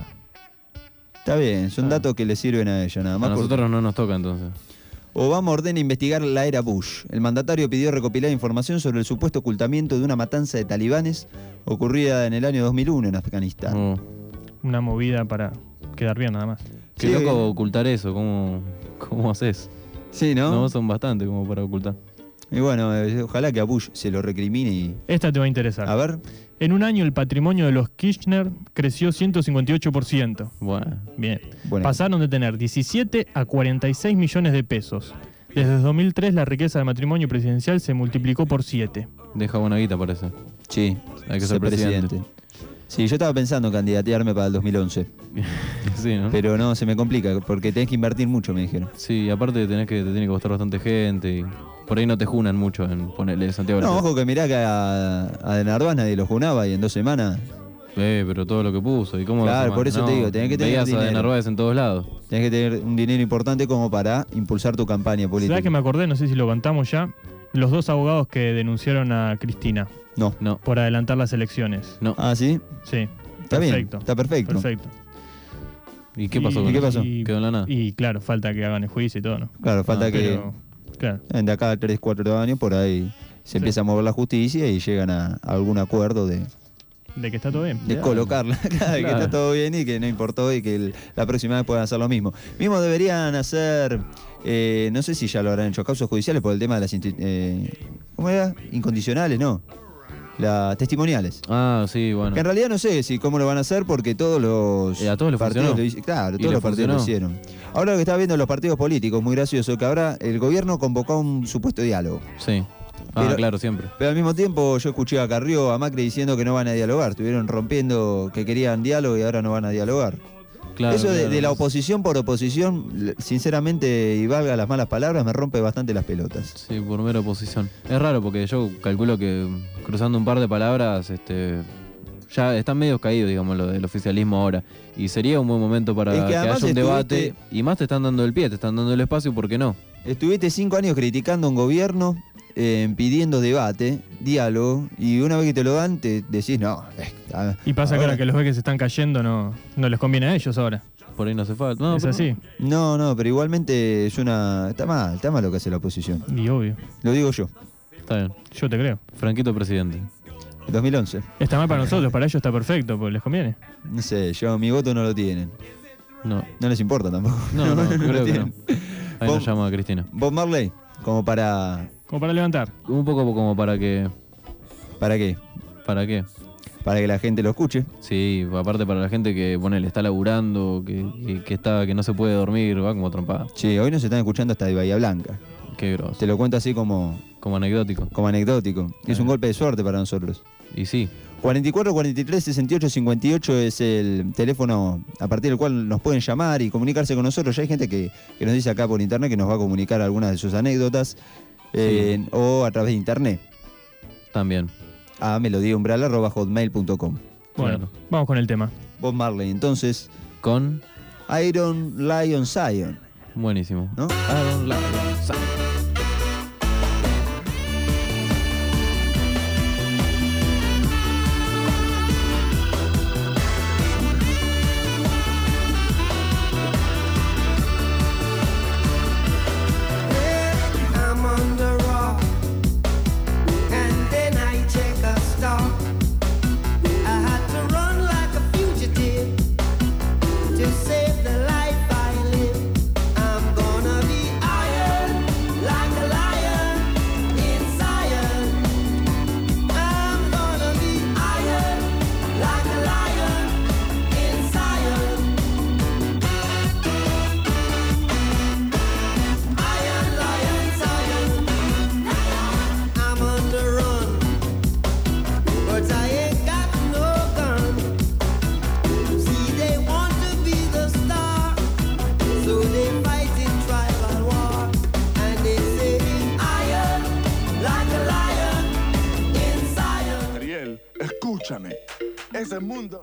Está bien, son Ah. datos que le sirven a ella, nada A más. porque- nosotros no nos toca entonces. Obama ordena investigar la era Bush. El mandatario pidió recopilar información sobre el supuesto ocultamiento de una matanza de talibanes ocurrida en el año dos mil uno en Afganistán. Oh. Una movida para quedar bien nada más. Qué Sí. loco ocultar eso, ¿cómo, cómo haces? Sí, ¿no? No, son bastante como para ocultar. Y bueno, eh, ojalá que a Bush se lo recrimine y... Esta te va a interesar. A ver, En un año el patrimonio de los Kirchner creció ciento cincuenta y ocho por ciento. Bueno, Bien. bueno, Pasaron de tener diecisiete a cuarenta y seis millones de pesos. Desde dos mil tres la riqueza del matrimonio presidencial se multiplicó por siete. deja buena guita, parece. sí, Hay que ser presidente. Sí, yo estaba pensando en candidatearme para el dos mil once, Sí, ¿no? pero no, se me complica porque tenés que invertir mucho, me dijeron. Sí, y aparte tenés que, te tiene que costar bastante gente y por ahí no te junan mucho en ponerle Santiago. No, López. ojo que mirá que a, a De Narváez nadie lo junaba y en dos semanas Eh, pero todo lo que puso y cómo lo Claro, sumás? por eso te digo, tenés que tener veías a De dinero. Narváez en todos lados. tenés que tener un dinero importante como para impulsar tu campaña política. ¿Sabes que me acordé? No sé si lo contamos ya. Los dos abogados que denunciaron a Cristina No. No, por adelantar las elecciones. no. Ah, ¿sí? Sí. Está bien, perfecto. está perfecto. Perfecto. ¿Y qué pasó Y- con ¿Y qué eso? pasó? Y, Quedó en la nada. y claro, falta que hagan el juicio y todo, ¿no? Claro, falta Ah, que Pero, claro. de acá a tres, cuatro años por ahí se Sí. empieza a mover la justicia y llegan a, a algún acuerdo de, De que está todo bien. De colocarla, de Claro. que está todo bien y que no importó y que el- la próxima vez puedan hacer lo mismo. Mismo deberían hacer, eh, no sé si ya lo habrán hecho, causas judiciales por el tema de las, insti- eh, ¿cómo era? Incondicionales, no. Las testimoniales. Ah, sí, bueno. Que en realidad no sé si cómo lo van a hacer porque todos los Eh, a todos les partidos funcionó. lo hici- claro, Y todos les los partidos lo funcionó. hicieron. Ahora lo que está viendo los partidos políticos, muy gracioso, que ahora el gobierno convocó a un supuesto diálogo. Sí. Ah, Pero- claro, siempre. Pero al mismo tiempo yo escuché a Carrió, a Macri diciendo que no van a dialogar. Estuvieron rompiendo que querían diálogo y ahora no van a dialogar. Claro, Eso de, claro. de la oposición por oposición, le- sinceramente, y valga las malas palabras, me rompe bastante las pelotas. Sí, por mera oposición. Es raro porque yo calculo que cruzando un par de palabras, este, ya están medio caídos, digamos, lo del oficialismo ahora. Y sería un buen momento para Es que que, además haya un debate. estuviste- Y más te están dando el pie, te están dando el espacio, ¿por qué no? Estuviste cinco años criticando a un gobierno, eh, pidiendo debate, diálogo, y una vez que te lo dan, te decís, no. eh, a- Y pasa que ahora- ahora que los ve que se están cayendo no, no les conviene a ellos ahora. Por ahí no hace falta. No, es pero- así. No, no, pero igualmente es una. Está mal, está mal lo que hace la oposición. Y obvio. Lo digo yo, Está bien. Yo te creo. Franquito presidente. dos mil once. Está mal para nosotros, para ellos está perfecto, porque les conviene. No sé, yo mi voto no lo tienen. No. No les importa tampoco. No, no, lo creo que no. tienen. Ahí Bob- nos llama Cristina. Bob Marley, como para. Como para levantar. Un poco como para que. ¿Para qué? ¿Para qué? Para que la gente lo escuche. Sí, aparte para la gente que ponele, está laburando, que, que, que está, que no se puede dormir, va como trompada. Sí, hoy nos están escuchando hasta de Bahía Blanca. Qué grosso. Te lo cuento así como, Como anecdótico. como anecdótico. Es un Eh. golpe de suerte para nosotros. Y sí. cuarenta y cuatro, cuarenta y tres, sesenta y ocho, cincuenta y ocho es el teléfono a partir del cual nos pueden llamar y comunicarse con nosotros. Ya hay gente que, que nos dice acá por internet que nos va a comunicar algunas de sus anécdotas eh, o a través de internet También. a melodiaumbral arroba hotmail punto com. Bueno, Claro. vamos con el tema. Bob Marley, entonces, Con. Iron Lion Zion, Buenísimo. ¿no? Aaron Lion Zion. I'm on the rock, and then I check a stop. I had to run like a fugitive to save the life I live. I'm gonna be iron like a lion in Zion. I'm gonna be iron like a lion in Zion. Iron lion Zion. I'm on the run, but I ain't got no gun. See, they want to be the star, so they fight in tribal war, and they say iron like a lion in Zion. Ariel, escúchame. Ese mundo.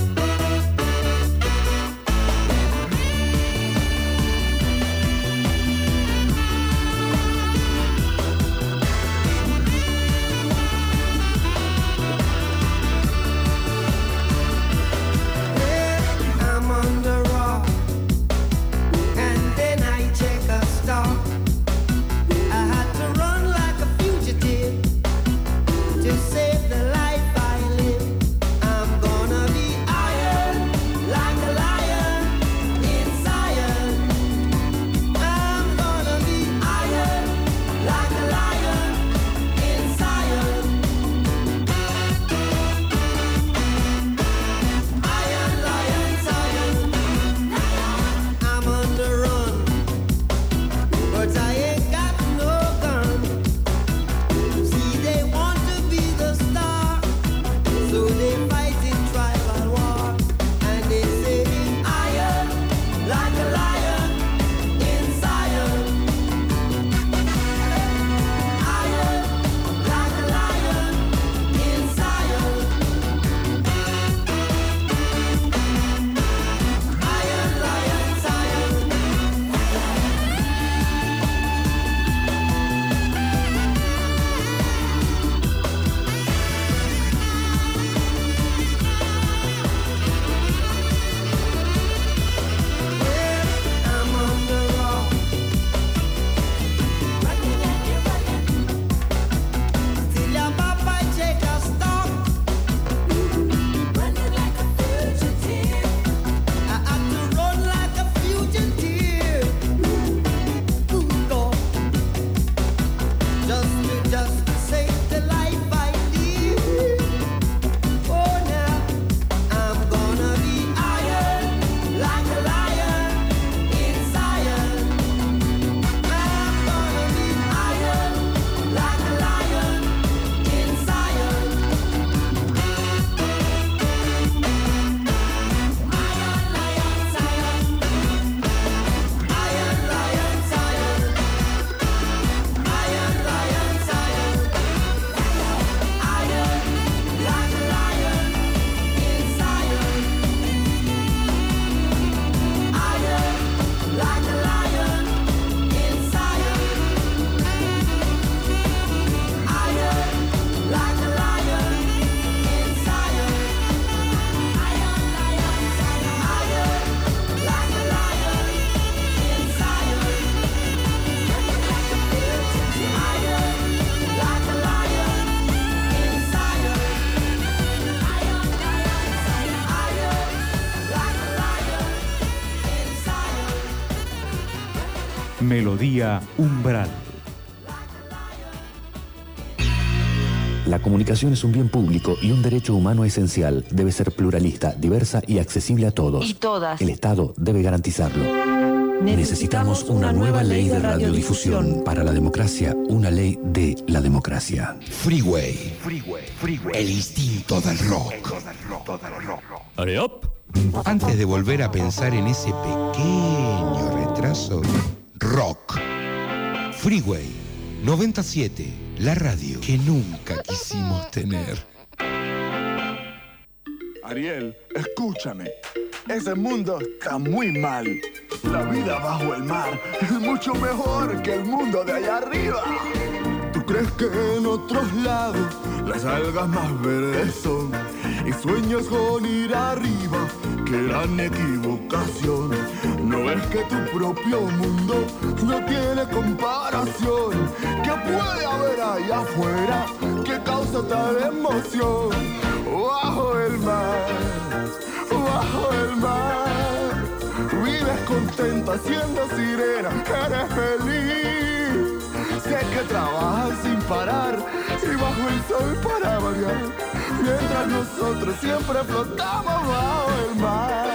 I'm on the rock, and then I check a stop. I had to run like a fugitive to save the life I live. I'm gonna be Melodía Umbral. La comunicación es un bien público y un derecho humano esencial. Debe ser pluralista, diversa y accesible a todos. Y todas. El Estado debe garantizarlo. Necesitamos una nueva ley de radiodifusión. Para la democracia, una ley de la democracia. Freeway. Freeway. Freeway. El instinto del rock. Hurry up. Antes de volver a pensar en ese pequeño retraso, rock. Freeway noventa y siete, la radio que nunca quisimos tener. Ariel, escúchame. Ese mundo está muy mal. La vida bajo el mar es mucho mejor que el mundo de allá arriba. ¿Tú crees que en otros lados las algas más verdes son? Y sueños con ir arriba, que gran equivocación. ¿No ves que tu propio mundo no tiene comparación? ¿Qué puede haber allá afuera que causa tal emoción? Bajo el mar, bajo el mar, vives contenta siendo sirena, eres feliz. Sé que trabajas sin parar y bajo el sol para variar, mientras nosotros siempre flotamos bajo el mar.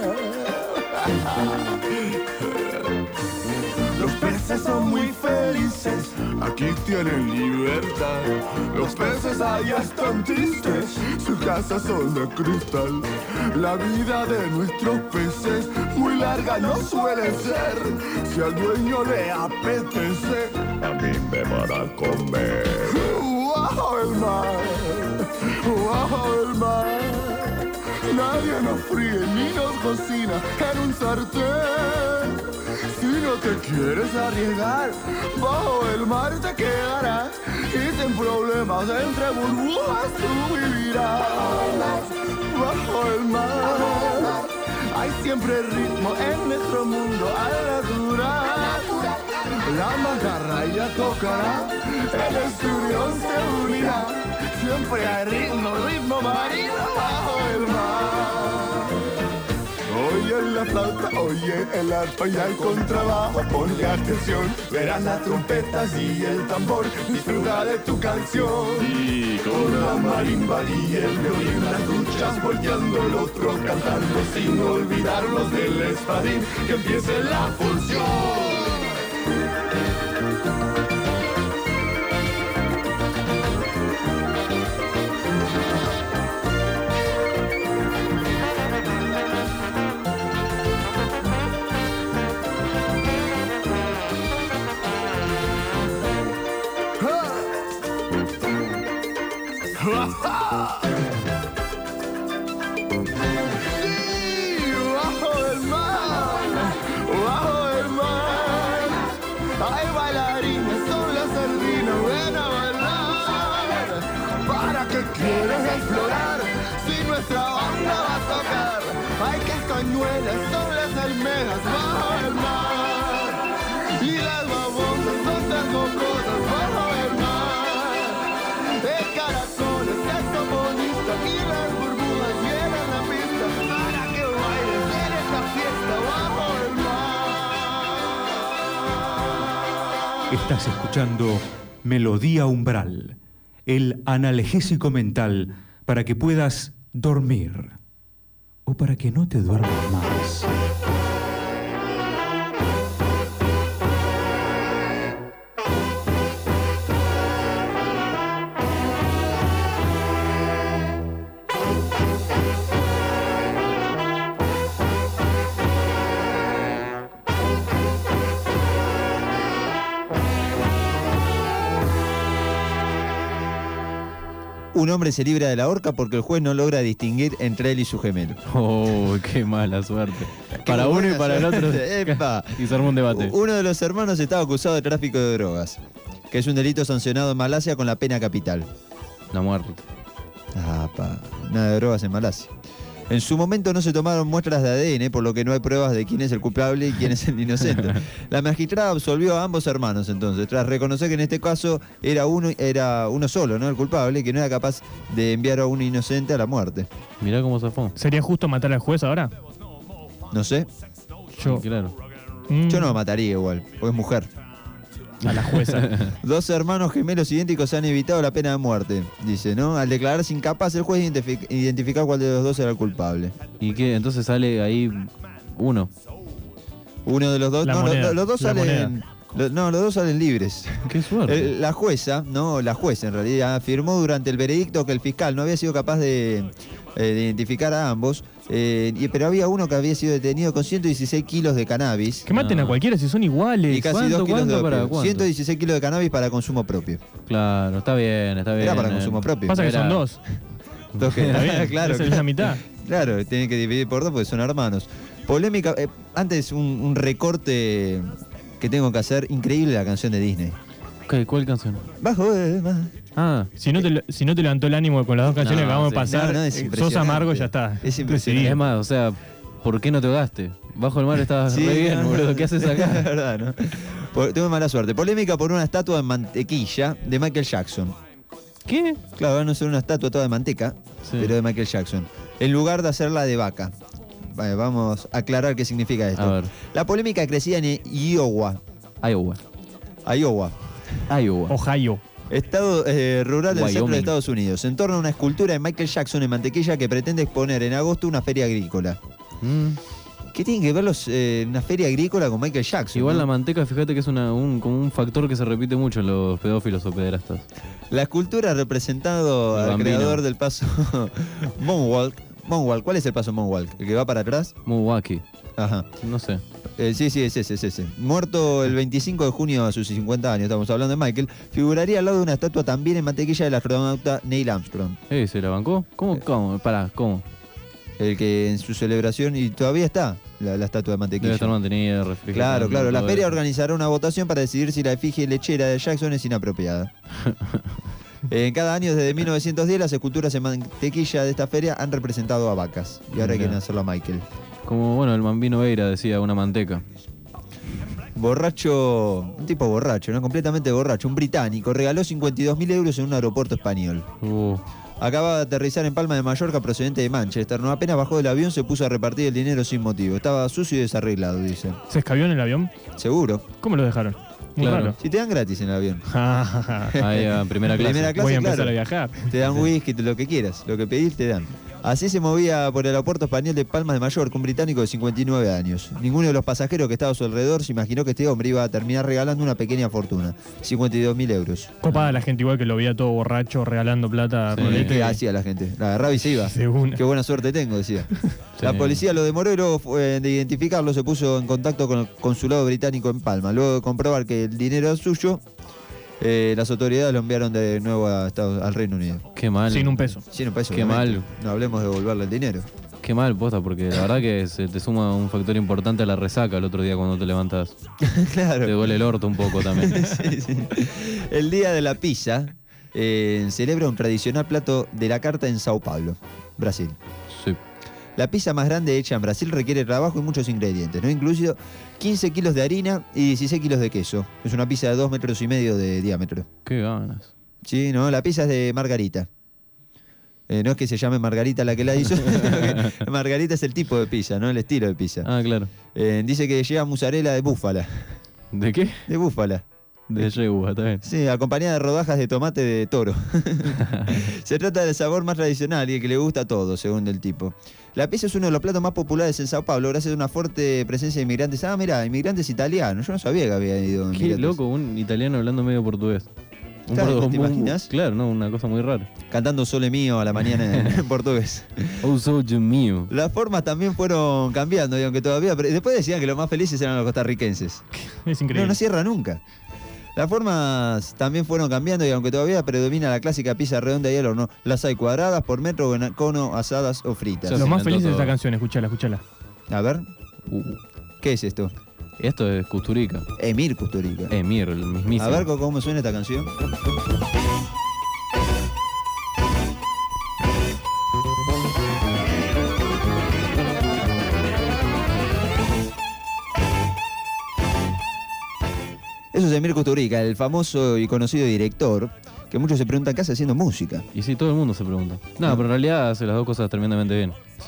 Los peces son muy felices, aquí tienen libertad. Los peces allá están tristes, sus casas son de cristal. La vida de nuestros peces muy larga no suele ser. Si al dueño le apetece, a mí me van a comer. Bajo el mar, bajo el mar, nadie nos fríe ni nos cocina en un sartén. Si no te quieres arriesgar, bajo el mar te quedarás y sin problemas entre burbujas tú vivirás. Bajo el mar hay siempre ritmo en nuestro mundo al natural. La mantarraya tocará, el esturión se unirá. Siempre hay ritmo, ritmo marino bajo el mar. Oye la flauta, oye el arpa y el contrabajo, ponle atención, verás las trompetas y el tambor, disfruta de tu canción. Y con la marimba y el violín, las duchas volteando, el otro cantando, sin olvidarnos del espadín, que empiece la función. Sí, bajo el mar, bajo el mar, hay bailarines, son las sardinas, ven a bailar. ¿Para qué quieres explorar si nuestra banda va a tocar? Hay castañuelas, son las almejas, bajo el mar, y las babosas son tan cocosas, bajo el mar, de caracoles, eso bonito, y las burbujas llenan la pista, para que bailes en esta fiesta, bajo el mar. Estás escuchando Melodía Umbral, el analgésico mental para que puedas dormir o para que no te duermas más. Un hombre se libra de la horca porque el juez no logra distinguir entre él y su gemelo. Oh, qué mala suerte. Para Qué uno y buena para el otro. suerte. Epa. Y se armó un debate. Uno de los hermanos estaba acusado de tráfico de drogas, que es un delito sancionado en Malasia con la pena capital. La muerte. Ah, pa. Nada de drogas en Malasia. En su momento no se tomaron muestras de A D N, por lo que no hay pruebas de quién es el culpable y quién es el inocente. La magistrada absolvió a ambos hermanos entonces, tras reconocer que en este caso era uno, era uno solo, ¿no? El culpable, y que no era capaz de enviar a un inocente a la muerte. Mirá cómo zafó. ¿Sería justo matar al juez ahora? No sé. Yo, Sí, claro. Mm. Yo no lo mataría igual, porque es mujer. A la jueza. Dos hermanos gemelos idénticos han evitado la pena de muerte, dice, ¿no? Al declararse incapaz el juez de identifi- identificar cuál de los dos era el culpable. ¿Y qué? Entonces sale ahí uno. Uno de los dos, La no, moneda, lo- los dos la salen, lo- no, los dos salen libres. Qué suerte. El- la jueza, no, la jueza en realidad, afirmó durante el veredicto que el fiscal no había sido capaz de, eh, de identificar a ambos, eh, y- pero había uno que había sido detenido con ciento dieciséis kilos de cannabis. Que maten a cualquiera si son iguales. Y casi ¿Cuánto, dos kilos de cuánto, para opio. cuánto? ciento dieciséis kilos de cannabis para consumo propio. Claro, está bien, está bien. Era para eh. consumo propio. Pasa que Era- son dos. Dos que- Está bien, claro, es la claro. mitad. Claro, tienen que dividir por dos porque son hermanos. Polémica. eh, antes un, un recorte que tengo que hacer. Increíble la canción de Disney. ¿Qué? ¿Cuál canción? Bajo el mar. Ah, Si no, te, si no te levantó el ánimo con las dos canciones No, que acabamos sí. de pasar, No, no, es eh, sos impresionante. amargo y ya está. Es impresionante. es más, o sea, ¿por qué no te ahogaste? Bajo el mar estabas Sí, re bien, no, boludo. ¿Qué haces Es acá? verdad, ¿no? Por- tuve mala suerte. Polémica por una estatua de mantequilla de Michael Jackson. ¿Qué? Claro, van a hacer una estatua toda de manteca, Sí. pero de Michael Jackson. En lugar de hacerla de vaca. Vale, vamos a aclarar qué significa esto. A ver. La polémica crecía en Iowa. Iowa. Iowa. Iowa. Ohio. Estado eh, rural del centro Wyoming. de Estados Unidos, en torno a una escultura de Michael Jackson en mantequilla que pretende exponer en agosto una feria agrícola. Mm. ¿Qué tienen que ver los, eh, una feria agrícola con Michael Jackson? Igual no? la manteca, fíjate que es una, un, como un factor que se repite mucho en los pedófilos o pederastas. La escultura ha representado El al bambino. creador del paso Moonwalk. Moonwalk, ¿cuál es el paso Moonwalk? ¿El que va para atrás? Milwaukee. Ajá. No sé. Eh, sí, sí, es ese, es ese. Muerto el veinticinco de junio a sus cincuenta años, estamos hablando de Michael, figuraría al lado de una estatua también en mantequilla del astronauta Neil Armstrong. Eh, ¿se la bancó? ¿Cómo? ¿Cómo? Pará, ¿cómo? El que en su celebración, y todavía está la, la estatua de mantequilla. Debe estar mantenida, refrigerada. Claro, claro. La todo feria eso. organizará una votación para decidir si la efigie lechera de Jackson es inapropiada. En cada año desde mil novecientos diez las esculturas en mantequilla de esta feria han representado a vacas. Y ahora Mirá. quieren hacerlo a Michael. Como, bueno, el Bambino Veira decía, una manteca. Borracho, un tipo borracho, ¿no? Completamente borracho. Un británico regaló cincuenta y dos mil euros en un aeropuerto español. Uh, Acaba de aterrizar en Palma de Mallorca procedente de Manchester. No apenas bajó del avión se puso a repartir el dinero sin motivo. Estaba sucio y desarreglado, dice. ¿Se escabió en el avión? Seguro. ¿Cómo lo dejaron? Muy Claro. raro. Si te dan gratis en el avión. ahí a primera clase. Primera clase, Voy a empezar claro. a viajar. Te dan whisky, lo que quieras. Lo que pedís te dan. Así se movía por el aeropuerto español de Palma de Mallorca un británico de cincuenta y nueve años. Ninguno de los pasajeros que estaba a su alrededor se imaginó que este hombre iba a terminar regalando una pequeña fortuna. cincuenta y dos mil euros. Copada la gente igual que lo veía todo borracho regalando plata a Sí. rolete. ¿Qué hacía la gente? La agarraba y se iba. De una. Qué buena suerte tengo, decía. Sí. La policía lo demoró y luego fue- de identificarlo se puso en contacto con el consulado británico en Palma. Luego de comprobar que el dinero era suyo, eh, las autoridades lo enviaron de nuevo a Estados- al Reino Unido. Qué mal. Sin un peso. Sin un peso, Qué obviamente. mal. No hablemos de devolverle el dinero. Qué mal, posta, porque la verdad que se te suma un factor importante a la resaca el otro día cuando te levantas. Claro. Te duele el orto un poco también. Sí, sí. El día de la pizza eh, celebra un tradicional plato de la carta en Sao Paulo, Brasil. Sí. La pizza más grande hecha en Brasil requiere trabajo y muchos ingredientes, ¿no? Incluido quince kilos de harina y dieciséis kilos de queso. Es una pizza de dos metros y medio de diámetro. Qué ganas. Sí, no, la pizza es de Margarita. Eh, no es que se llame Margarita la que la hizo. Margarita es el tipo de pizza, no el estilo de pizza. Ah, claro. Eh, dice que lleva mozzarella de búfala. ¿De qué? De búfala. De yegua, está bien. Sí, acompañada de rodajas de tomate de toro. Se trata del sabor más tradicional y el que le gusta a todos, según el tipo. La pizza es uno de los platos más populares en Sao Paulo, gracias a una fuerte presencia de inmigrantes. Ah, mira, inmigrantes italianos. Yo no sabía que había ido Qué inmigrantes. loco, un italiano hablando medio portugués. Un Claro, portugués ¿te muy- imaginas? Claro, no, una cosa muy rara. Cantando Sole Mío a la mañana en, en portugués. Oh, so Dios mío. Las formas también fueron cambiando, y aunque todavía. pero después decían que los más felices eran los costarricenses. Es No, increíble. no cierra nunca. Las formas también fueron cambiando y aunque todavía predomina la clásica pizza redonda y al horno, las hay cuadradas, por metro, o en cono, asadas o fritas. Ya Lo se más inventó feliz es todo. esta canción, escúchala, escúchala. A ver, Uh, ¿qué es esto? esto es Custurica. Emir Kusturica. Emir, el mismísimo. A ver cómo suena esta canción. Eso es Emir Kusturica, el famoso y conocido director, que muchos se preguntan qué hace haciendo música. Y sí, todo el mundo se pregunta. No, pero en realidad hace las dos cosas tremendamente bien. Se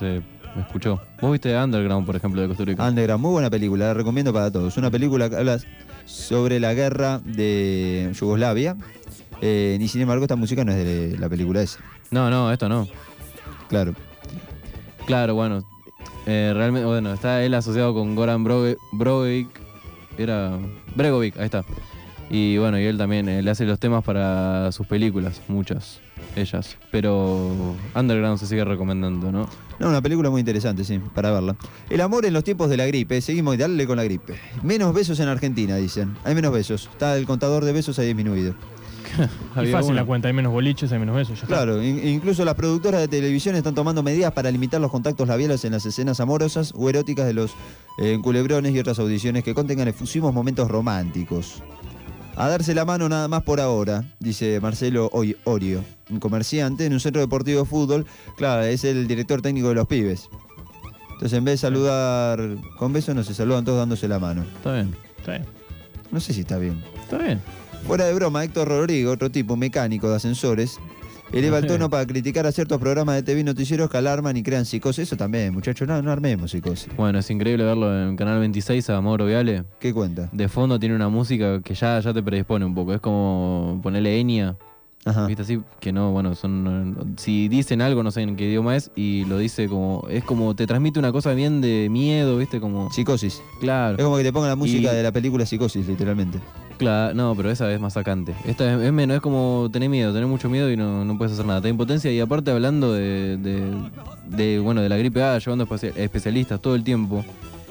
me escuchó. ¿Vos viste Underground, por ejemplo, de Costa Rica? Underground, muy buena película, la recomiendo para todos. Una película que habla sobre la guerra de Yugoslavia. Eh, ni sin embargo, esta música no es de la película esa. No, no, esto no. Claro. Claro, bueno. Eh, realmente, bueno, está él asociado con Goran Broge- Brogovic. Era. Bregovic, ahí está. Y bueno, y él también eh, le hace los temas para sus películas, muchas, ellas. Pero Underground se sigue recomendando, ¿no? No, una película muy interesante, sí, para verla. El amor en los tiempos de la gripe. Seguimos, dale con la gripe. Menos besos en Argentina, dicen. Hay menos besos. Está el contador de besos ha disminuido. Y fácil la cuenta, hay menos boliches, hay menos besos. Ya está. Claro, in- incluso las productoras de televisión están tomando medidas para limitar los contactos labiales en las escenas amorosas o eróticas de los eh, culebrones y otras audiciones que contengan efusivos momentos románticos. A darse la mano nada más por ahora, dice Marcelo Oy- Orio, un comerciante en un centro deportivo de fútbol. Claro, es el director técnico de los pibes. Entonces, en vez de saludar con besos, no se saludan todos dándose la mano. Está bien. Está bien. No sé si está bien. Está bien. Fuera de broma, Héctor Rodrigo, otro tipo mecánico de ascensores, eleva el tono para criticar a ciertos programas de T V y noticieros que alarman y crean psicosis. Eso también, muchachos, no, no armemos psicosis. Bueno, es increíble verlo en Canal veintiséis a Mauro Viale. ¿Qué cuenta? De fondo tiene una música que ya, ya te predispone un poco. Es como ponerle Enya. Ajá. ¿Viste así? Que no, bueno, son. Si dicen algo, no sé en qué idioma es, y lo dice como. Es como. Te transmite una cosa bien de miedo, ¿viste? Como. Psicosis. Claro. Es como que te pongan la música Y- de la película Psicosis, literalmente. Claro, no, pero esa es más sacante. Esta es, es menos, es como tener miedo, tener mucho miedo y no, no puedes hacer nada. Te da impotencia y aparte hablando de, de, de, bueno, de la gripe A, llevando espe- especialistas todo el tiempo.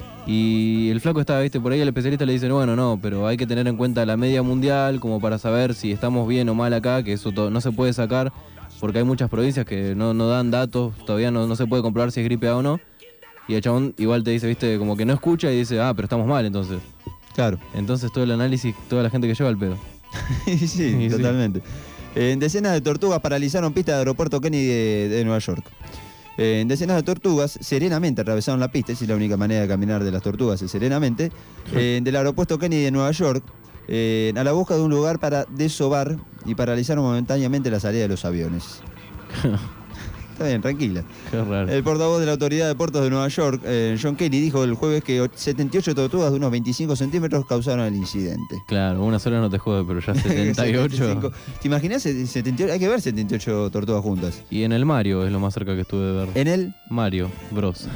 Y el flaco está, viste, por ahí el especialista le dice, bueno, no, pero hay que tener en cuenta la media mundial como para saber si estamos bien o mal acá, que eso to- no se puede sacar porque hay muchas provincias que no, no dan datos, todavía no, no se puede comprobar si es gripe A o no. Y el chabón igual te dice, viste, como que no escucha y dice, ah, pero estamos mal entonces. Claro. Entonces todo el análisis, toda la gente que lleva al pedo. sí, sí. totalmente. Eh, en decenas de tortugas paralizaron pista de aeropuerto Kennedy de, de Nueva York. Eh, en decenas de tortugas serenamente atravesaron la pista, esa es la única manera de caminar de las tortugas, es serenamente, eh, del aeropuerto Kennedy de Nueva York, eh, a la busca de un lugar para desovar y paralizaron momentáneamente la salida de los aviones. Está bien, tranquila. Qué raro. El portavoz de la Autoridad de Puertos de Nueva York, eh, John Kelly, dijo el jueves que setenta y ocho tortugas de unos veinticinco centímetros causaron el incidente. Claro, una sola no te jode, pero ya setenta y ocho. setenta y cinco. ¿Te imaginas setenta y ocho? Hay que ver setenta y ocho tortugas juntas. Y en el Mario es lo más cerca que estuve de ver. En el Mario Bros.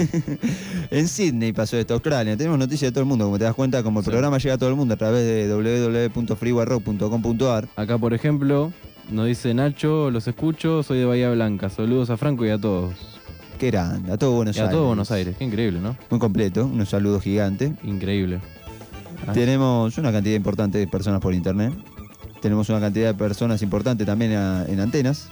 En Sydney pasó esto, Australia. Tenemos noticias de todo el mundo, como te das cuenta, como el Sí. programa llega a todo el mundo a través de doble u doble u doble u punto freewarerock punto com punto a r. Acá, por ejemplo, nos dice Nacho, los escucho, soy de Bahía Blanca. Saludos a Franco y a todos. Qué grande, a todo Buenos Y a Aires. todo Buenos Aires, qué increíble, ¿no? Muy completo, un saludo gigante. Increíble. Ah, Tenemos una cantidad importante de personas por internet. Tenemos una cantidad de personas importante también a- en antenas.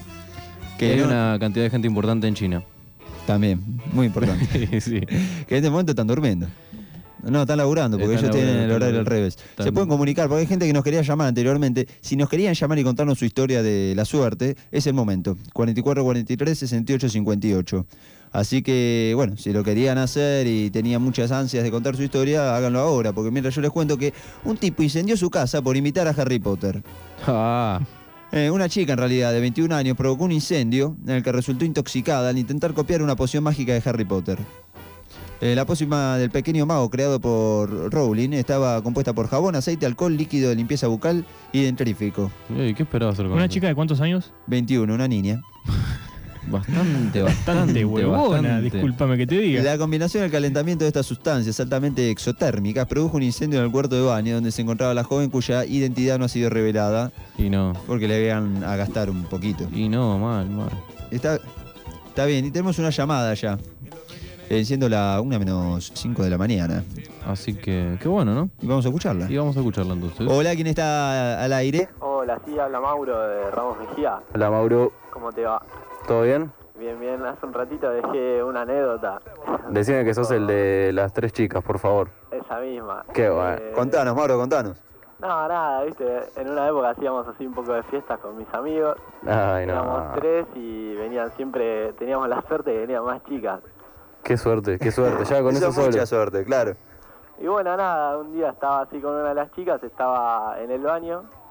que hay no- una cantidad de gente importante en China. También, muy importante. sí. Que en este momento están durmiendo. No, están laburando porque Están ellos tienen el laburando, horario al están revés. Se Están- pueden comunicar, porque hay gente que nos quería llamar anteriormente. Si nos querían llamar y contarnos su historia de la suerte, es el momento. cuarenta y cuatro cuarenta y tres sesenta y ocho cincuenta y ocho. Así que, bueno, si lo querían hacer y tenían muchas ansias de contar su historia, háganlo ahora. Porque mientras yo les cuento que un tipo incendió su casa por imitar a Harry Potter. Ah, Eh, una chica, en realidad, de veintiún años, provocó un incendio en el que resultó intoxicada al intentar copiar una poción mágica de Harry Potter. Eh, la pócima del pequeño mago creado por Rowling estaba compuesta por jabón, aceite, alcohol, líquido de limpieza bucal y dentrífico. ey, ¿qué esperaba hacer con ¿Una eso? chica de cuántos años? veintiuno, una niña. Bastante, bastante, Bastante huevona, bastante. discúlpame que te diga. La combinación del calentamiento de estas sustancias altamente exotérmicas produjo un incendio en el cuarto de baño donde se encontraba la joven cuya identidad no ha sido revelada Y no, porque le habían a gastar un poquito. y no, mal, mal. Está, está bien, y tenemos una llamada ya. Eh, siendo la una menos cinco de la mañana. Así que, qué bueno, ¿no? Y vamos a escucharla. Y vamos a escucharla entonces. Hola, ¿quién está al aire? Hola, sí, habla Mauro de Ramos Mejía. Hola, Mauro. ¿Cómo te va? ¿Todo bien? Bien, bien. Hace un ratito dejé una anécdota. Decime que sos el de las tres chicas, por favor. Esa misma. Qué bueno. Eh, Contanos, Mauro, contanos. No, nada, viste. En una época hacíamos así un poco de fiestas con mis amigos. Ay, Éramos no. tres y venían siempre, teníamos la suerte de que venían más chicas. Qué suerte, qué suerte. Ya con Eso eso es solo. mucha suerte, claro. Y bueno, nada, un día estaba así con una de las chicas, estaba en el baño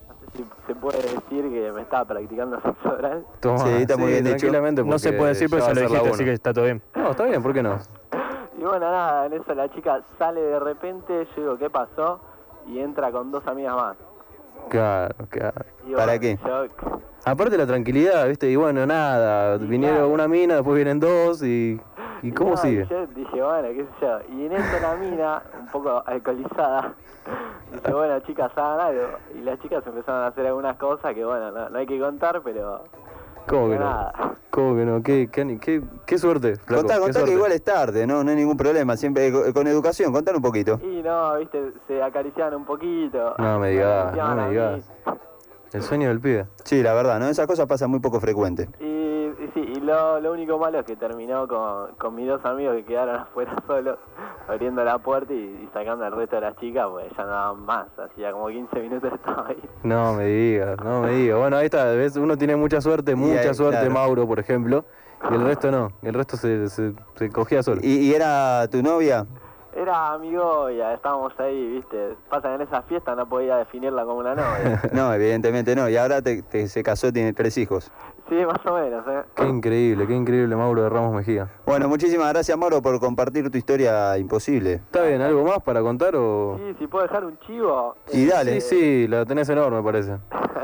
sé si se puede decir que me estaba practicando sexo oral. Toma, Sí, está muy bien dicho. tranquilamente. No se porque puede decir, pero ya ya va lo a ser la dijiste, uno. así que está todo bien. No, está bien, ¿por qué no? Y bueno, nada, en eso la chica sale de repente, yo digo, ¿qué pasó? Y entra con dos amigas más. Claro, claro. Y ¿Para bueno, qué? yo- Aparte la tranquilidad, ¿viste? Y bueno, nada, vinieron una mina, después vienen dos y... ¿Y cómo no, sigue? Yo dije, bueno, qué sé yo. Y en eso la mina, un poco alcoholizada, dice, bueno, chicas, hagan algo. Y las chicas empezaron a hacer algunas cosas que, bueno, no, no hay que contar, pero... ¿Cómo que no? nada. ¿Cómo que no? ¿Qué, qué, qué, qué suerte, flaco, Contá, qué contá que suerte. igual es tarde, no, no hay ningún problema. Siempre eh, con educación, contar un poquito. Y no, viste, se acariciaban un poquito. No me digas, acariciaban no me a digas. mí. El sueño del pibe. Sí, la verdad, ¿no? Esas cosas pasan muy poco frecuente. Y, y sí, y lo, lo único malo es que terminó con, con mis dos amigos que quedaron afuera solos, abriendo la puerta y, y sacando al resto de las chicas, pues ya no daban más. Hacía como quince minutos estaba ahí. No me digas, no me digas. Bueno, ahí está, ¿ves? Uno tiene mucha suerte, mucha ahí, suerte, claro. Mauro, por ejemplo, y el resto no. El resto se, se, se cogía solo. ¿Y, y era tu novia? Era amigo, ya estábamos ahí, viste. Pasa que en esa fiesta no podía definirla como una novia. No, evidentemente no. Y ahora te, te- se casó, tiene tres hijos. Sí, más o menos, ¿eh? Qué increíble, qué increíble Mauro de Ramos Mejía. Bueno, muchísimas gracias, Mauro, por compartir tu historia imposible. ¿Está bien? ¿Algo más para contar o...? Sí, si puedo dejar un chivo. Y dale. Sí, sí, la tenés enorme, parece.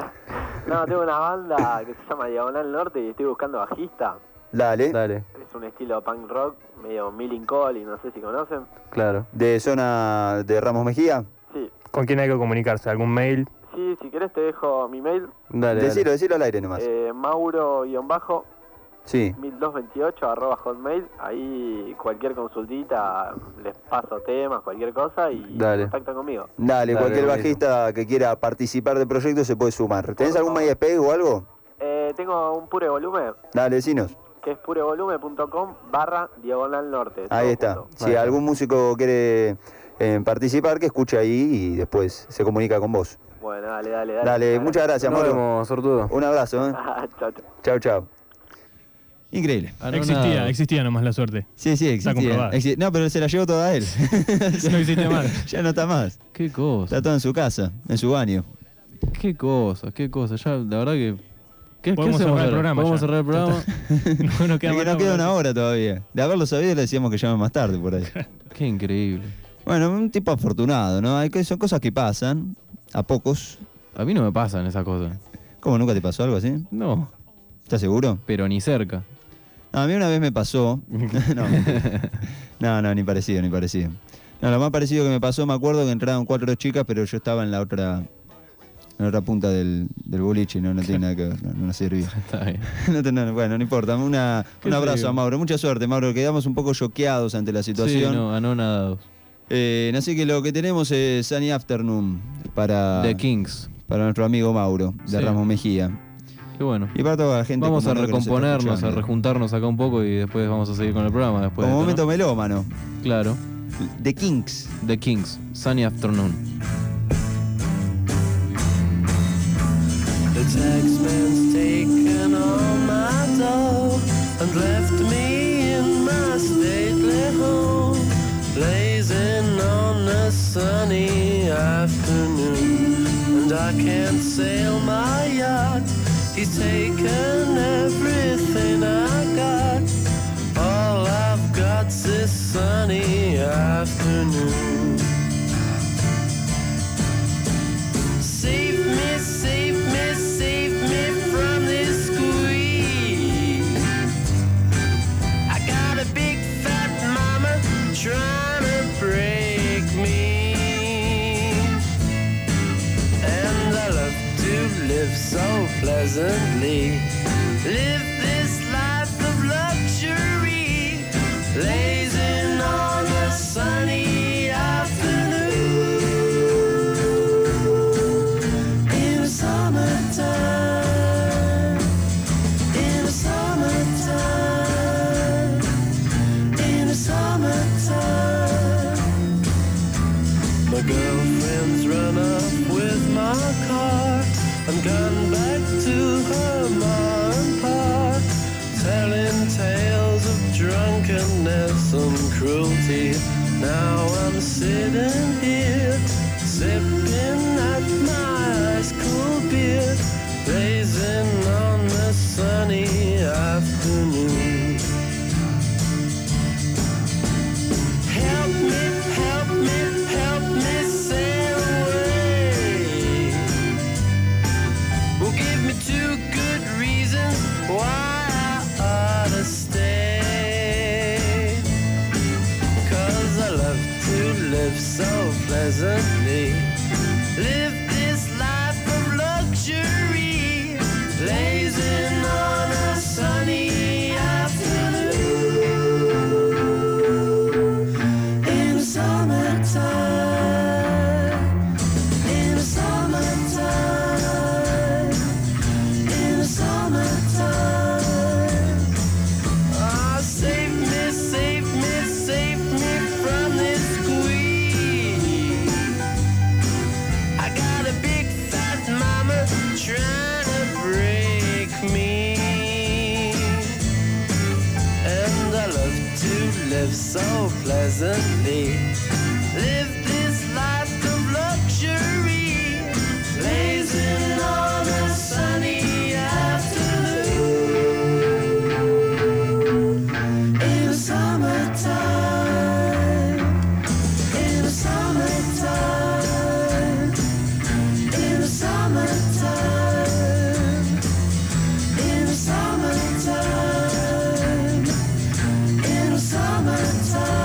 No, tengo una banda que se llama Diagonal Norte y estoy buscando bajista. Dale. Dale, Es un estilo punk rock, medio Milling Cole, no sé si conocen. claro. ¿De zona de Ramos Mejía? Sí. ¿Con quién hay que comunicarse? ¿Algún mail? Sí, si querés te dejo mi mail. Dale, Decilo, dale. decilo al aire nomás. Eh, Mauro-bajo Sí. mil doscientos veintiocho arroba hotmail. Ahí cualquier consultita, les paso temas, cualquier cosa y Dale. contactan conmigo. Dale, Dale, cualquier buenísimo. bajista que quiera participar del proyecto se puede sumar. ¿Tenés algún MySpace o algo? Eh, tengo un pure volumen Dale, decinos. que es purevolumen.com barra diagonal norte. Ahí todo está. junto. Si algún músico quiere eh, participar, que escuche ahí y después se comunica con vos. Bueno, dale, dale, dale. Dale, muchas gracias, Nos Mauro. vemos, sortudo. Un abrazo, ¿eh? chao, chao. Chau, chau. Increíble. Existía, existía nomás la suerte. Sí, sí, Está existía. comprobado. Exi- No, pero se la llevó toda él. No existe más. Ya no está más. Qué cosa, Está todo en su casa, en su baño. qué cosa, qué cosa. Ya, la verdad que... ¿Qué, Podemos qué hacemos cerrar el ahora? programa ¿Podemos ya. cerrar el programa? No nos queda Es que más nos nada queda por una decir. hora todavía. De haberlo sabido le decíamos que llame más tarde por ahí. Qué increíble. Bueno, un tipo afortunado, ¿no? Hay, que- son cosas que pasan, a pocos. A mí no me pasan esas cosas. ¿Cómo nunca te pasó algo así? No, ¿Estás seguro? pero ni cerca. No, a mí una vez me pasó. no, mentira. no, no, ni parecido, ni parecido. No, lo más parecido que me pasó, me acuerdo que entraron cuatro chicas, pero yo estaba en la otra, en la otra punta del, del boliche, no, no tiene nada que ver, no, no servía. Está bien. No te- no, bueno, no importa. Una, ¿Qué un sé abrazo yo? a Mauro. Mucha suerte, Mauro. Quedamos un poco choqueados ante la Sí, situación. no, anonadados. Eh, así que lo que tenemos es Sunny Afternoon para, The Kings. para nuestro amigo Mauro, de Sí. Ramos Mejía. Qué bueno. Y para toda la gente. Vamos a como no, que nos está recomponernos, a escuchando. rejuntarnos acá un poco y después vamos a seguir con el programa. Después Como de momento esto, melómano. ¿no? Claro. The Kings. The Kings. Sunny Afternoon. The taxman's taken all my dough and left me in my stately home, blazing on a sunny afternoon. And I can't sail my yacht, he's taken everything I got. All I've got's this sunny afternoon. Save me, save me, save me from this squeeze. I got a big fat mama trying to break me, and I love to live so pleasantly. Live this life of luxury, blazing on a sunny afternoon. In the summertime, in the summertime, in the summertime. My girlfriend's run up with my car and gone back to her ma and pa, telling tales of drunkenness and cruelty. Now I'm sitting here, sipping at my iced nice cold beer blazing on a sunny afternoon. Help me, help me, help me sail away. Well, give me two good reasons why I ought to stay. 'Cause I love to live so pleasantly. Live this life of luxury, blazing on a sunny afternoon. In the summertime, in the summertime, in the summertime. Ah, save me, save me, save me from this squeeze. I got a big fat mama trying to break me, and I love to live so pleasantly. Live this life of luxury, blazing on a sunny afternoon. In the summertime, in the summertime, in the summertime, in the summertime, in the summertime.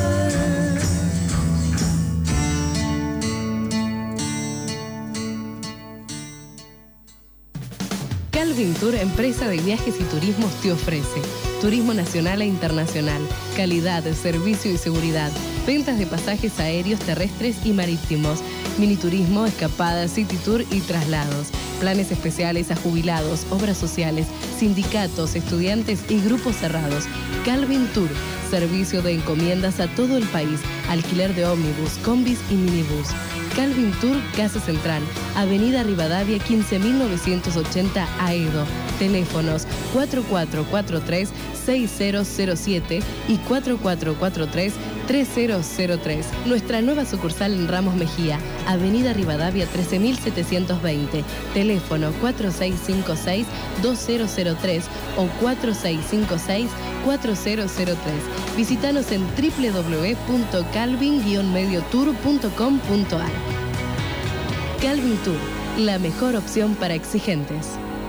Calvin Tour, empresa de viajes y turismos, te ofrece turismo nacional e internacional, calidad, servicio y seguridad, ventas de pasajes aéreos, terrestres y marítimos, miniturismo, escapadas, city tour y traslados, planes especiales a jubilados, obras sociales, sindicatos, estudiantes y grupos cerrados. Calvin Tour, servicio de encomiendas a todo el país, alquiler de ómnibus, combis y minibús. Calvin Tour, Casa Central, Avenida Rivadavia quince mil novecientos ochenta, Aedo. Teléfonos cuatro cuatro cuatro tres seis cero cero siete y cuatro cuatro cuatro tres tres cero cero tres. Nuestra nueva sucursal en Ramos Mejía, Avenida Rivadavia trece mil setecientos veinte. Teléfono cuatro seis cinco seis dos cero cero tres o cuatro seis cinco seis cuatro cero cero tres. Visítanos en w w w punto calvin guion medio tour punto com punto a r. Calvin Tour, la mejor opción para exigentes.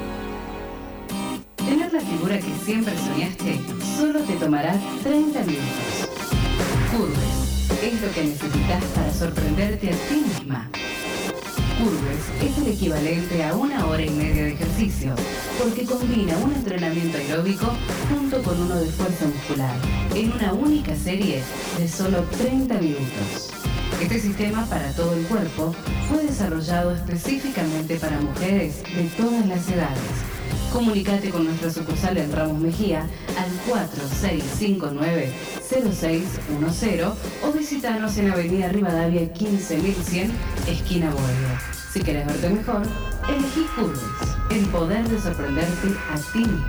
Tener la figura que siempre soñaste solo te tomará treinta minutos. Curves es lo que necesitas para sorprenderte a ti misma. Curves es el equivalente a una hora y media de ejercicio, porque combina un entrenamiento aeróbico junto con uno de fuerza muscular, en una única serie de solo treinta minutos. Este sistema para todo el cuerpo fue desarrollado específicamente para mujeres de todas las edades. Comunicate con nuestra sucursal en Ramos Mejía al cuatro seis cinco nueve cero seis uno cero o visitanos en Avenida Rivadavia quince mil cien, esquina Boedo. Si querés verte mejor, elegí Curves, el poder de sorprenderte a ti mismo.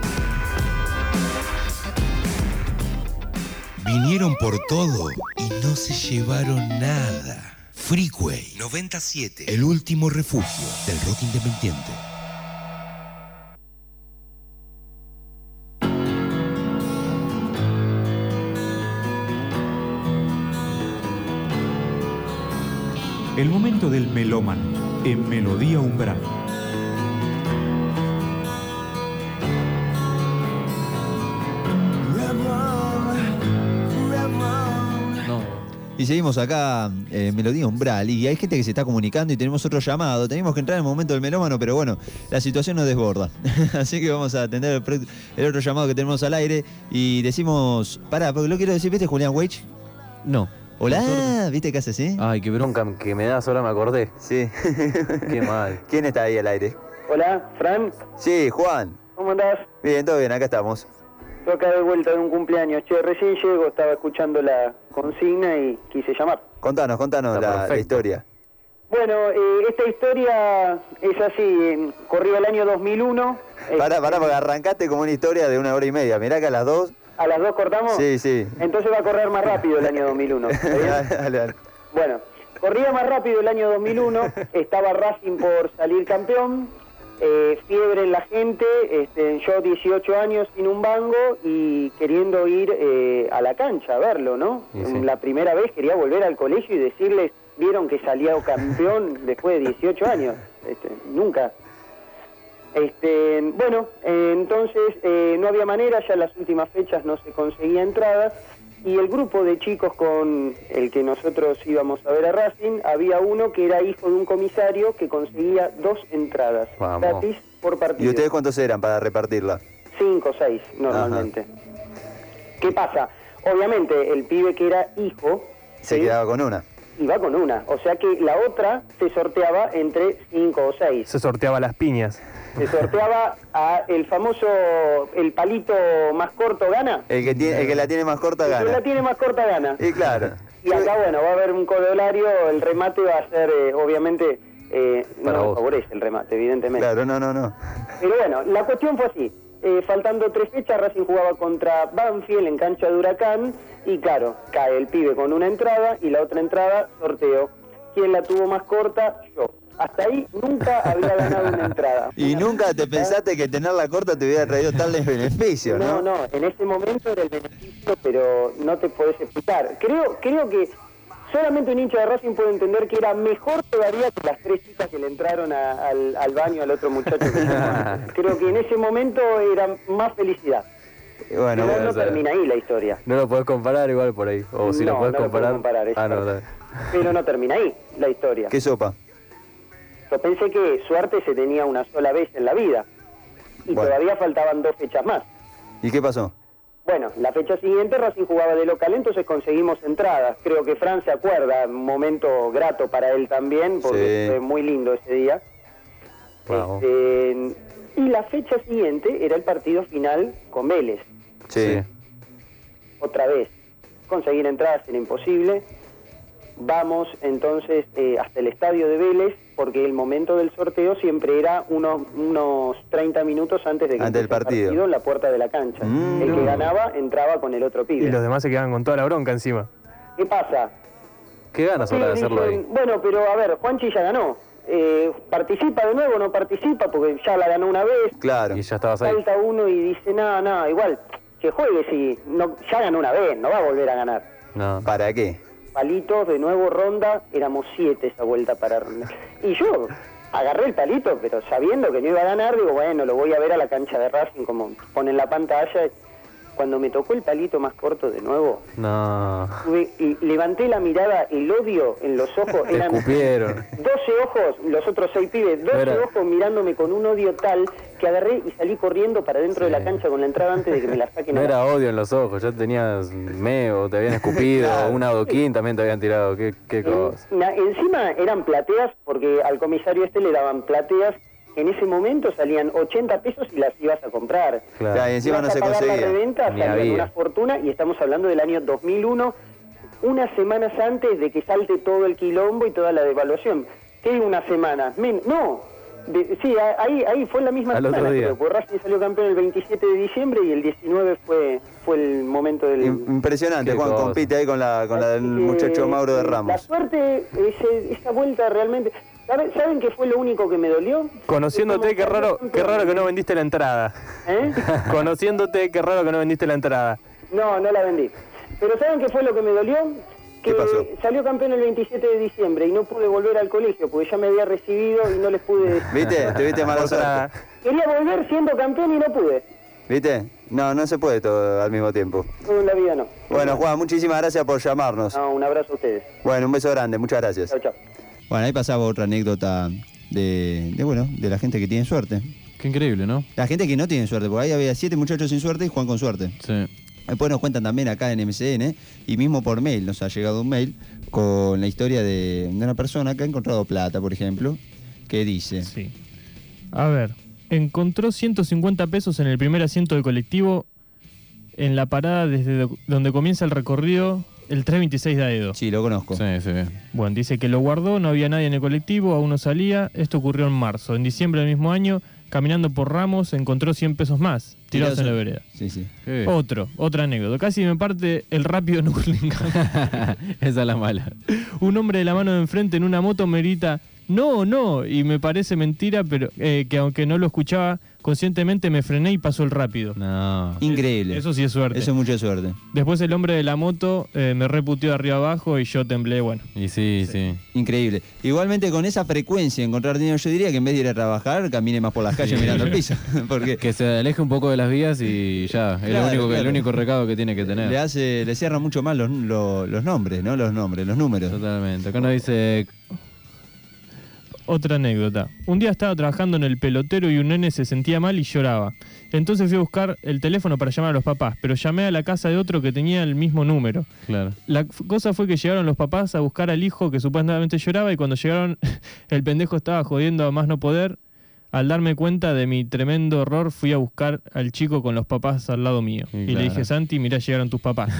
Vinieron por todo y no se llevaron nada. Freeway noventa y siete, el último refugio del rock independiente. El momento del melómano en Melodía Umbral. Y seguimos acá en eh, Melodía Umbral y hay gente que se está comunicando y tenemos otro llamado. Tenemos que entrar en el momento del melómano, pero bueno, la situación nos desborda. Así que vamos a atender el, pro- el otro llamado que tenemos al aire y decimos... Pará, porque lo quiero decir, ¿viste Julián Weich? No. Hola, ¿viste qué haces, sí? Ay, qué bronca que me das, ahora me acordé. Sí. Qué mal. ¿Quién está ahí al aire? Hola, Fran. Sí, Juan. ¿Cómo andás? Bien, todo bien, acá estamos. Yo acá de vuelta de un cumpleaños. Che, recién llego, estaba escuchando la consigna y quise llamar. Contanos, contanos la, la historia. Bueno, eh, esta historia es así. Eh, corría el año dos mil uno. Eh, Pará, pará, porque arrancaste como una historia de una hora y media. Mirá que a las dos... ¿A las dos cortamos? Sí, sí. Entonces va a correr más rápido el año dos mil uno. ¿Está bien? Dale, dale. Bueno, corría más rápido el año dos mil uno, estaba Racing por salir campeón, eh, fiebre en la gente, este, yo dieciocho años sin un bango y queriendo ir eh, a la cancha a verlo, ¿no? Y sí. La primera vez quería volver al colegio y decirles, vieron que salía campeón después de dieciocho años, este, nunca. Este, bueno, eh, entonces eh, no había manera, ya en las últimas fechas no se conseguía entradas y el grupo de chicos con el que nosotros íbamos a ver a Racing, había uno que era hijo de un comisario que conseguía dos entradas Vamos. gratis por partido. ¿Y ustedes cuántos eran para repartirla? Cinco o seis normalmente. ¿Qué pasa? Obviamente el pibe que era hijo Se ¿sí? quedaba con una. iba con una, o sea que la otra se sorteaba entre cinco o seis. Se sorteaba las piñas. Se sorteaba a el famoso, el palito más corto gana. El que, tiene, el que la tiene más corta El gana. que la tiene más corta gana. Y claro. Y acá, bueno, va a haber un corolario, el remate va a ser, eh, obviamente, eh, Para no me vos. favorece el remate, evidentemente. Claro, no, no, no. Pero bueno, la cuestión fue así. Eh, faltando tres fechas, Racing jugaba contra Banfield en cancha de Huracán. Y claro, cae el pibe con una entrada y la otra entrada, sorteo. ¿Quién la tuvo más corta? Yo. Hasta ahí nunca había ganado una entrada. Y nunca te pensaste que tenerla corta te hubiera traído tales beneficios, ¿no? No, no, en ese momento era el beneficio, pero no te podés explicar. Creo, creo que solamente un hincha de Racing puede entender que era mejor todavía que las tres chicas que le entraron a- al, al baño al otro muchacho que llamó antes. Creo que en ese momento era más felicidad. Bueno, Pero bueno, no o sea, termina ahí la historia. No lo podés comparar igual por ahí. O si No, lo podés no lo puedo comparar. comparar, es ah, no, cierto. no. Pero no termina ahí la historia. ¿Qué sopa? Yo pensé que suerte se tenía una sola vez en la vida. Y Bueno. todavía faltaban dos fechas más. ¿Y qué pasó? Bueno, la fecha siguiente Racing jugaba de local, entonces conseguimos entradas. Creo que Fran se acuerda, un momento grato para él también, porque Sí. fue muy lindo ese día. Vamos. Este, y la fecha siguiente era el partido final con Vélez. Sí. Otra vez, conseguir entradas era imposible. Vamos entonces eh, hasta el estadio de Vélez, porque el momento del sorteo siempre era unos, unos treinta minutos antes de que Antes del empiece el partido. en la puerta de la cancha. Mm. El que ganaba entraba con el otro pibe. Y los demás se quedaban con toda la bronca encima. ¿Qué pasa? ¿Qué ganas Sí, ahora de hacerlo dicen, ahí? bueno, pero a ver, Juanchi ya ganó. Eh, ¿Participa de nuevo o no participa? Porque ya la ganó una vez. Claro. Y ya estabas ahí. Falta uno y dice, nada, nada, igual, que juegue si no, ya ganó una vez, no va a volver a ganar. No. ¿Para qué? Palitos, de nuevo ronda, éramos siete esa vuelta para ronda. Y yo agarré el palito, pero sabiendo que no iba a ganar, digo, bueno, lo voy a ver a la cancha de Racing, como ponen la pantalla. Cuando me tocó el palito más corto de nuevo, No. tuve- y levanté la mirada, el odio en los ojos, Te eran escupieron. doce ojos, los otros seis pibes, doce Era- ojos mirándome con un odio tal que agarré y salí corriendo para dentro Sí. de la cancha con la entrada antes de que me la saquen No a la- era odio en los ojos, ya tenías meo, te habían escupido, Claro. un adoquín también te habían tirado, qué, qué En- cosa. na- encima eran plateas, porque al comisario este le daban plateas, en ese momento salían ochenta pesos y las ibas a comprar. Claro. Ya, y encima Ibas no a se pagar la conseguía. reventa, Ni salían había. una fortuna, y estamos hablando del año dos mil uno, unas semanas antes de que salte todo el quilombo y toda la devaluación. ¿Qué digo unas semanas? Men- no, de- sí, a- ahí, ahí fue la misma Al otro semana, día. creo, porque Racing salió campeón el veintisiete de diciembre y el diecinueve fue, fue el momento del... Im- Impresionante, Qué Juan, cosa. compite ahí con la con la del Así que, muchacho Mauro de eh, La Ramos. suerte, ese- esa vuelta realmente... ¿Saben, ¿Saben qué fue lo único que me dolió? Conociéndote, qué raro, qué raro que no vendiste la entrada. ¿Eh? Conociéndote, qué raro que no vendiste la entrada. No, no la vendí. Pero ¿saben qué fue lo que me dolió? Que ¿Qué pasó? salió campeón el veintisiete de diciembre y no pude volver al colegio porque ya me había recibido y no les pude... ¿Viste? Te viste mala Otra- suerte. Quería volver siendo campeón y no pude. ¿Viste? No, no se puede todo al mismo tiempo. Todo en la vida no. Bueno, Juan, muchísimas gracias por llamarnos. No, un abrazo a ustedes. Bueno, un beso grande, muchas gracias. Chao, chao. Bueno, ahí pasaba otra anécdota de, de, bueno, de la gente que tiene suerte. Qué increíble, ¿no? La gente que no tiene suerte, porque ahí había siete muchachos sin suerte y Juan con suerte. Sí. Después nos cuentan también acá en M C N y mismo por mail nos ha llegado un mail con la historia de, de una persona que ha encontrado plata, por ejemplo, que dice... Sí. A ver, encontró ciento cincuenta pesos en el primer asiento del colectivo en la parada desde do- donde comienza el recorrido el trescientos veintiséis de Aedo. Sí, lo conozco. Sí, sí. Bueno, dice que lo guardó, no había nadie en el colectivo, aún no salía. Esto ocurrió en marzo. En diciembre del mismo año caminando por Ramos encontró cien pesos más, tirados en la vereda. Sí, sí. Otro, otra anécdota. Casi me parte el rápido en Hurlingham. Esa es la mala. Un hombre de la mano de enfrente en una moto me grita, no, no, y me parece mentira, pero eh, que aunque no lo escuchaba conscientemente me frené y pasó el rápido. No. Increíble. Eso sí es suerte. Eso es mucha suerte. Después el hombre de la moto eh, me reputió de arriba abajo y yo temblé, bueno. Y sí, sí. Increíble. Igualmente con esa frecuencia encontrar dinero, yo diría que en vez de ir a trabajar, camine más por las calles Sí. mirando el piso. Porque Que se aleje un poco de las vías y ya. Es Claro, lo único, que- claro. el único recado que tiene que tener. le hace, le cierran mucho más los, los, los nombres, ¿no? Los nombres, los números. Totalmente. Acá nos dice. Otra anécdota. Un día estaba trabajando en el pelotero y un nene se sentía mal y lloraba. Entonces fui a buscar el teléfono para llamar a los papás, pero llamé a la casa de otro que tenía el mismo número. Claro. La f- cosa fue que llegaron los papás a buscar al hijo que supuestamente lloraba y cuando llegaron el pendejo estaba jodiendo a más no poder. Al darme cuenta de mi tremendo horror fui a buscar al chico con los papás al lado mío. Sí, y claro. le dije, Santi, mirá, llegaron tus papás.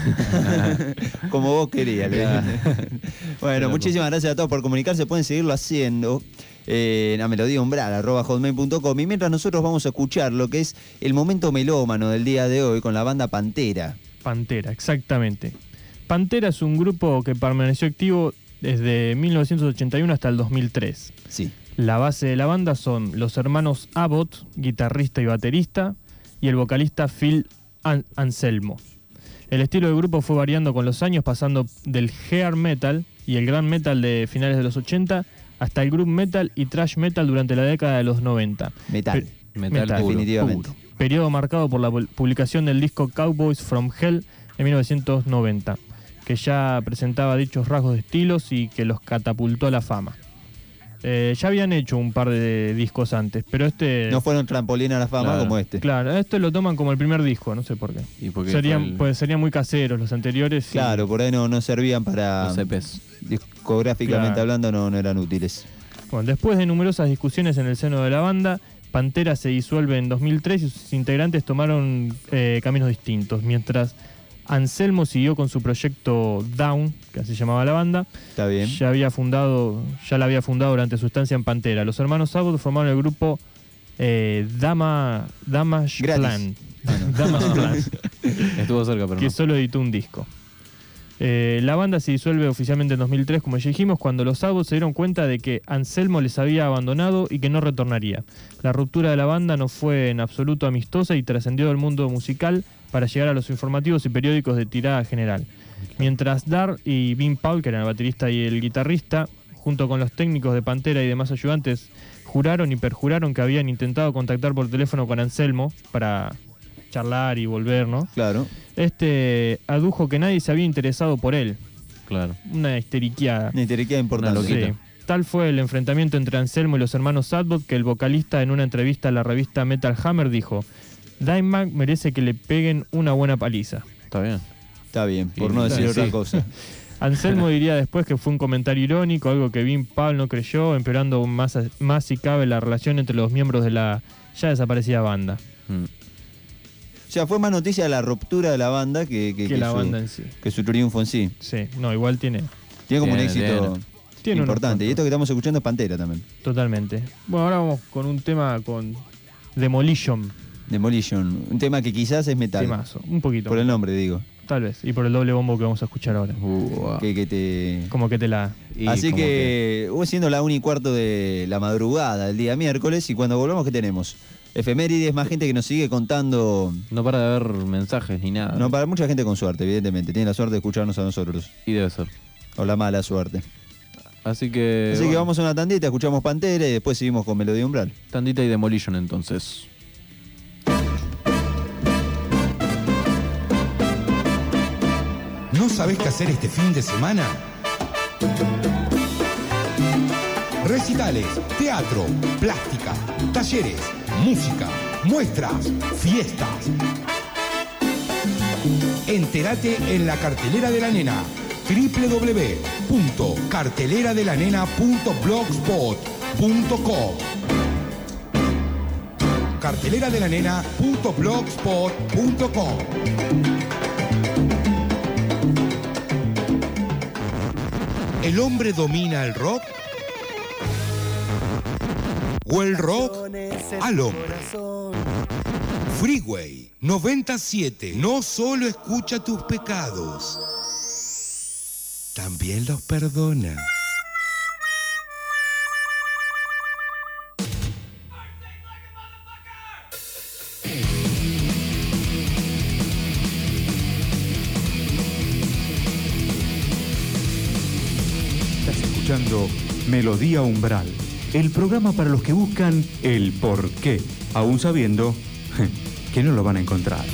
Como vos querías. le dije. Bueno, loco. muchísimas gracias a todos por comunicarse. Pueden seguirlo haciendo eh, a melodíaumbral arroba hotmail punto com. Y mientras nosotros vamos a escuchar lo que es el momento melómano del día de hoy con la banda Pantera. Pantera, exactamente. Pantera es un grupo que permaneció activo desde mil novecientos ochenta y uno hasta el dos mil tres. Sí. La base de la banda son los hermanos Abbott, guitarrista y baterista, y el vocalista Phil An- Anselmo. El estilo del grupo fue variando con los años, pasando del hair metal y el grand metal de finales de los ochenta hasta el groove metal y thrash metal durante la década de los noventa. Metal. Pe- Metal puro. Definitivamente. puro. Periodo marcado por la pu- publicación del disco Cowboys from Hell en mil novecientos noventa, que ya presentaba dichos rasgos de estilos y que los catapultó a la fama. Eh, ya habían hecho un par de discos antes, pero este... No fueron trampolín a la fama Claro, como este. Claro, este lo toman como el primer disco, no sé por qué. ¿Y por qué Serían, fue el- pues, serían muy caseros los anteriores. y- Claro, por ahí no, no servían para. Los E Pes. Discográficamente Claro. hablando, no, no eran útiles. Bueno, después de numerosas discusiones en el seno de la banda, Pantera se disuelve en dos mil tres y sus integrantes tomaron eh, caminos distintos, mientras Anselmo siguió con su proyecto Down, que así llamaba la banda. Está bien. Ya había fundado, ya la había fundado durante su estancia en Pantera. Los hermanos Abbott formaron el grupo eh, Dama Damage Gratis. Plan. Damage Plan. Estuvo cerca, pero que no. solo editó un disco. Eh, la banda se disuelve oficialmente en dos mil tres, como ya dijimos, cuando los Abbott se dieron cuenta de que Anselmo les había abandonado y que no retornaría. La ruptura de la banda no fue en absoluto amistosa y trascendió del mundo musical para llegar a los informativos y periódicos de tirada general. Mientras Dar y Vin Paul, que eran el baterista y el guitarrista, junto con los técnicos de Pantera y demás ayudantes, juraron y perjuraron que habían intentado contactar por teléfono con Anselmo para charlar y volver, ¿no? Claro. Este adujo que nadie se había interesado por él. Claro. Una histeriqueada. Una histeriqueada importante. Una loquita. Sí. Tal fue el enfrentamiento entre Anselmo y los hermanos Abbott que el vocalista en una entrevista a la revista Metal Hammer dijo: Dimebag merece que le peguen una buena paliza. Está bien. Está bien, por Y- no decir sí, otra sí. cosa. Anselmo diría después que fue un comentario irónico, algo que Vin Paul no creyó, empeorando más, más si cabe la relación entre los miembros de la ya desaparecida banda. Mm. O sea, fue más noticia la ruptura de la banda que, que, Que la su, banda en sí. que su triunfo en sí. Sí, no, igual tiene. Tiene como Tiene, un éxito tiene. Tiene unos importante. Y cuantos. esto que estamos escuchando es Pantera también. Totalmente. Bueno, ahora vamos con un tema con Demolition. Demolition. Un tema que quizás es metal. Temazo, un poquito. Por el nombre, digo. Tal vez. Y por el doble bombo que vamos a escuchar ahora. Uh, Que, que te... Como que te la... y Así como que, uh, siendo la una y cuarto de la madrugada del día miércoles, y cuando volvamos, ¿qué tenemos? Efemérides, más gente que nos sigue contando. No para de haber mensajes ni nada. No, para mucha gente con suerte, evidentemente. Tiene la suerte de escucharnos a nosotros. Y debe ser. O la mala suerte. Así que. Así que bueno, vamos a una tandita, escuchamos Pantera y después seguimos con Melodía Umbral. Tandita y Demolition entonces. ¿No sabés qué hacer este fin de semana? Recitales, teatro, plástica, talleres, música, muestras, fiestas. Entérate en la cartelera de la nena, doble u doble u doble u punto cartelera de la nena punto blogspot punto com. cartelera de la nena punto blogspot punto com. ¿El hombre domina el rock? o el rock al hombre. Freeway noventa y siete no solo escucha tus pecados, también los perdona. Estás escuchando Melodía Umbral, el programa para los que buscan el porqué, aún sabiendo que no lo van a encontrar.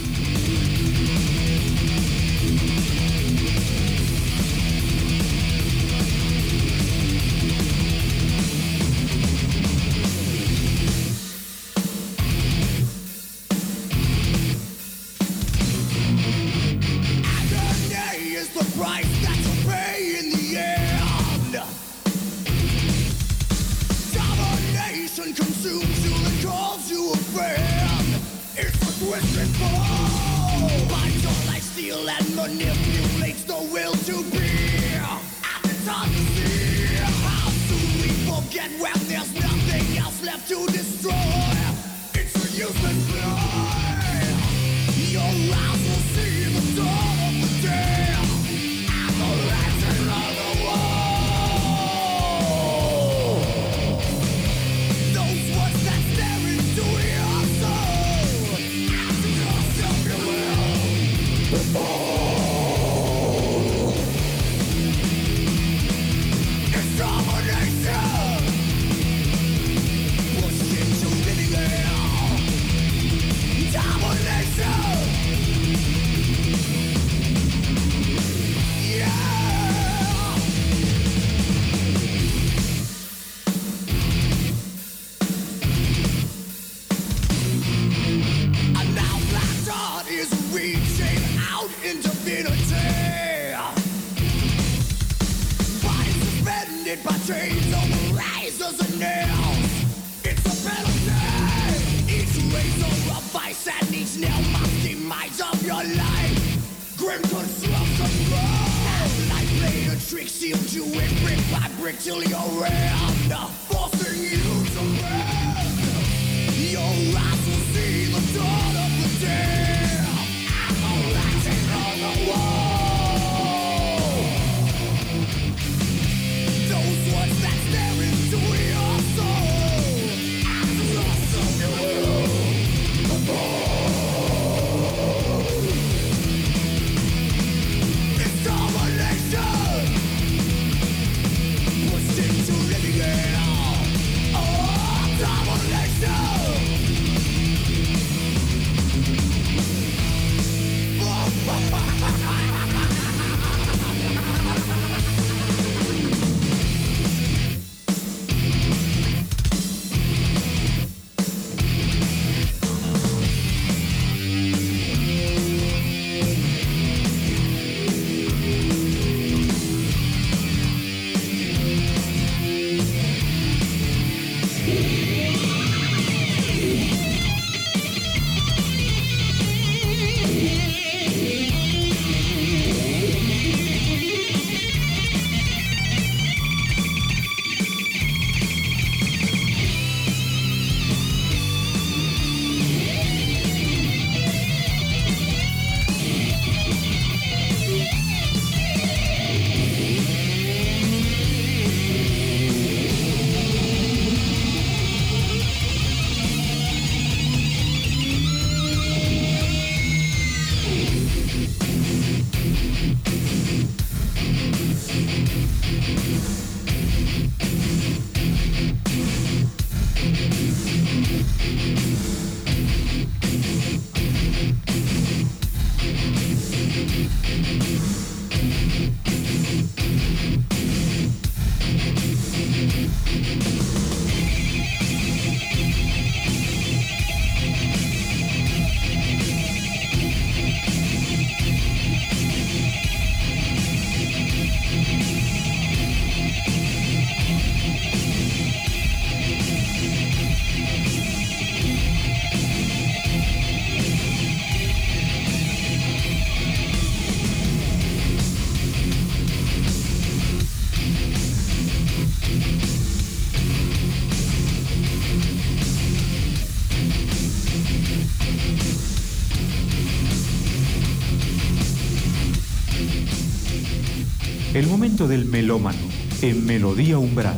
El momento del melómano en Melodía Umbral.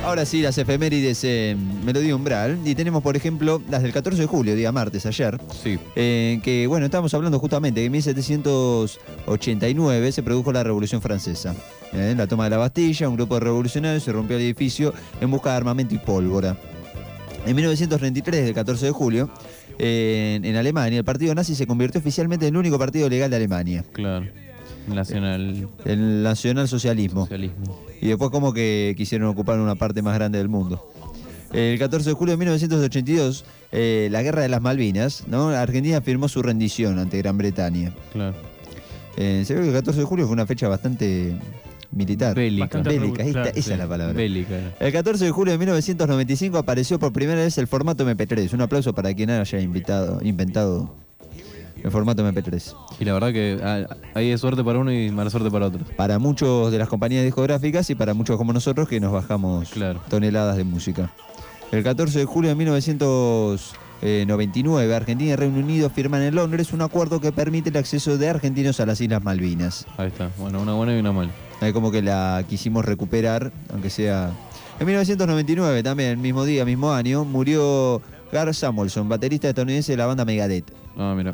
Ahora sí, las efemérides en Melodía Umbral. Y tenemos, por ejemplo, las del catorce de julio, día martes, ayer. Sí. Eh, que, bueno, estábamos hablando justamente que en mil setecientos ochenta y nueve se produjo la Revolución Francesa. Eh, la toma de la Bastilla, un grupo de revolucionarios se rompió el edificio en busca de armamento y pólvora. En mil novecientos treinta y tres, el catorce de julio, eh, en Alemania, el partido nazi se convirtió oficialmente en el único partido legal de Alemania. Claro. Nacional. El nacionalsocialismo. Socialismo. Y después como que quisieron ocupar una parte más grande del mundo. El catorce de julio de mil novecientos ochenta y dos, eh, la Guerra de las Malvinas, ¿no? Argentina firmó su rendición ante Gran Bretaña. Claro. Eh, se ve que el catorce de julio fue una fecha bastante militar. Bélica. Bélica, esta- Claro, esa sí. es la palabra. Bélica. El catorce de julio de mil novecientos noventa y cinco apareció por primera vez el formato eme pe tres. Un aplauso para quien haya invitado, inventado el formato eme pe tres. Y la verdad que ah, hay de suerte para uno y mala suerte para otro. Para muchos de las compañías discográficas y para muchos como nosotros que nos bajamos Claro. toneladas de música. El catorce de julio de mil novecientos noventa y nueve, Argentina y Reino Unido firman en Londres un acuerdo que permite el acceso de argentinos a las Islas Malvinas. Ahí está. Bueno, una buena y una mala. Ahí como que la quisimos recuperar, aunque sea... En mil novecientos noventa y nueve, también, el mismo día, mismo año, murió Gar Samuelson, baterista estadounidense de la banda Megadeth. Ah, mira.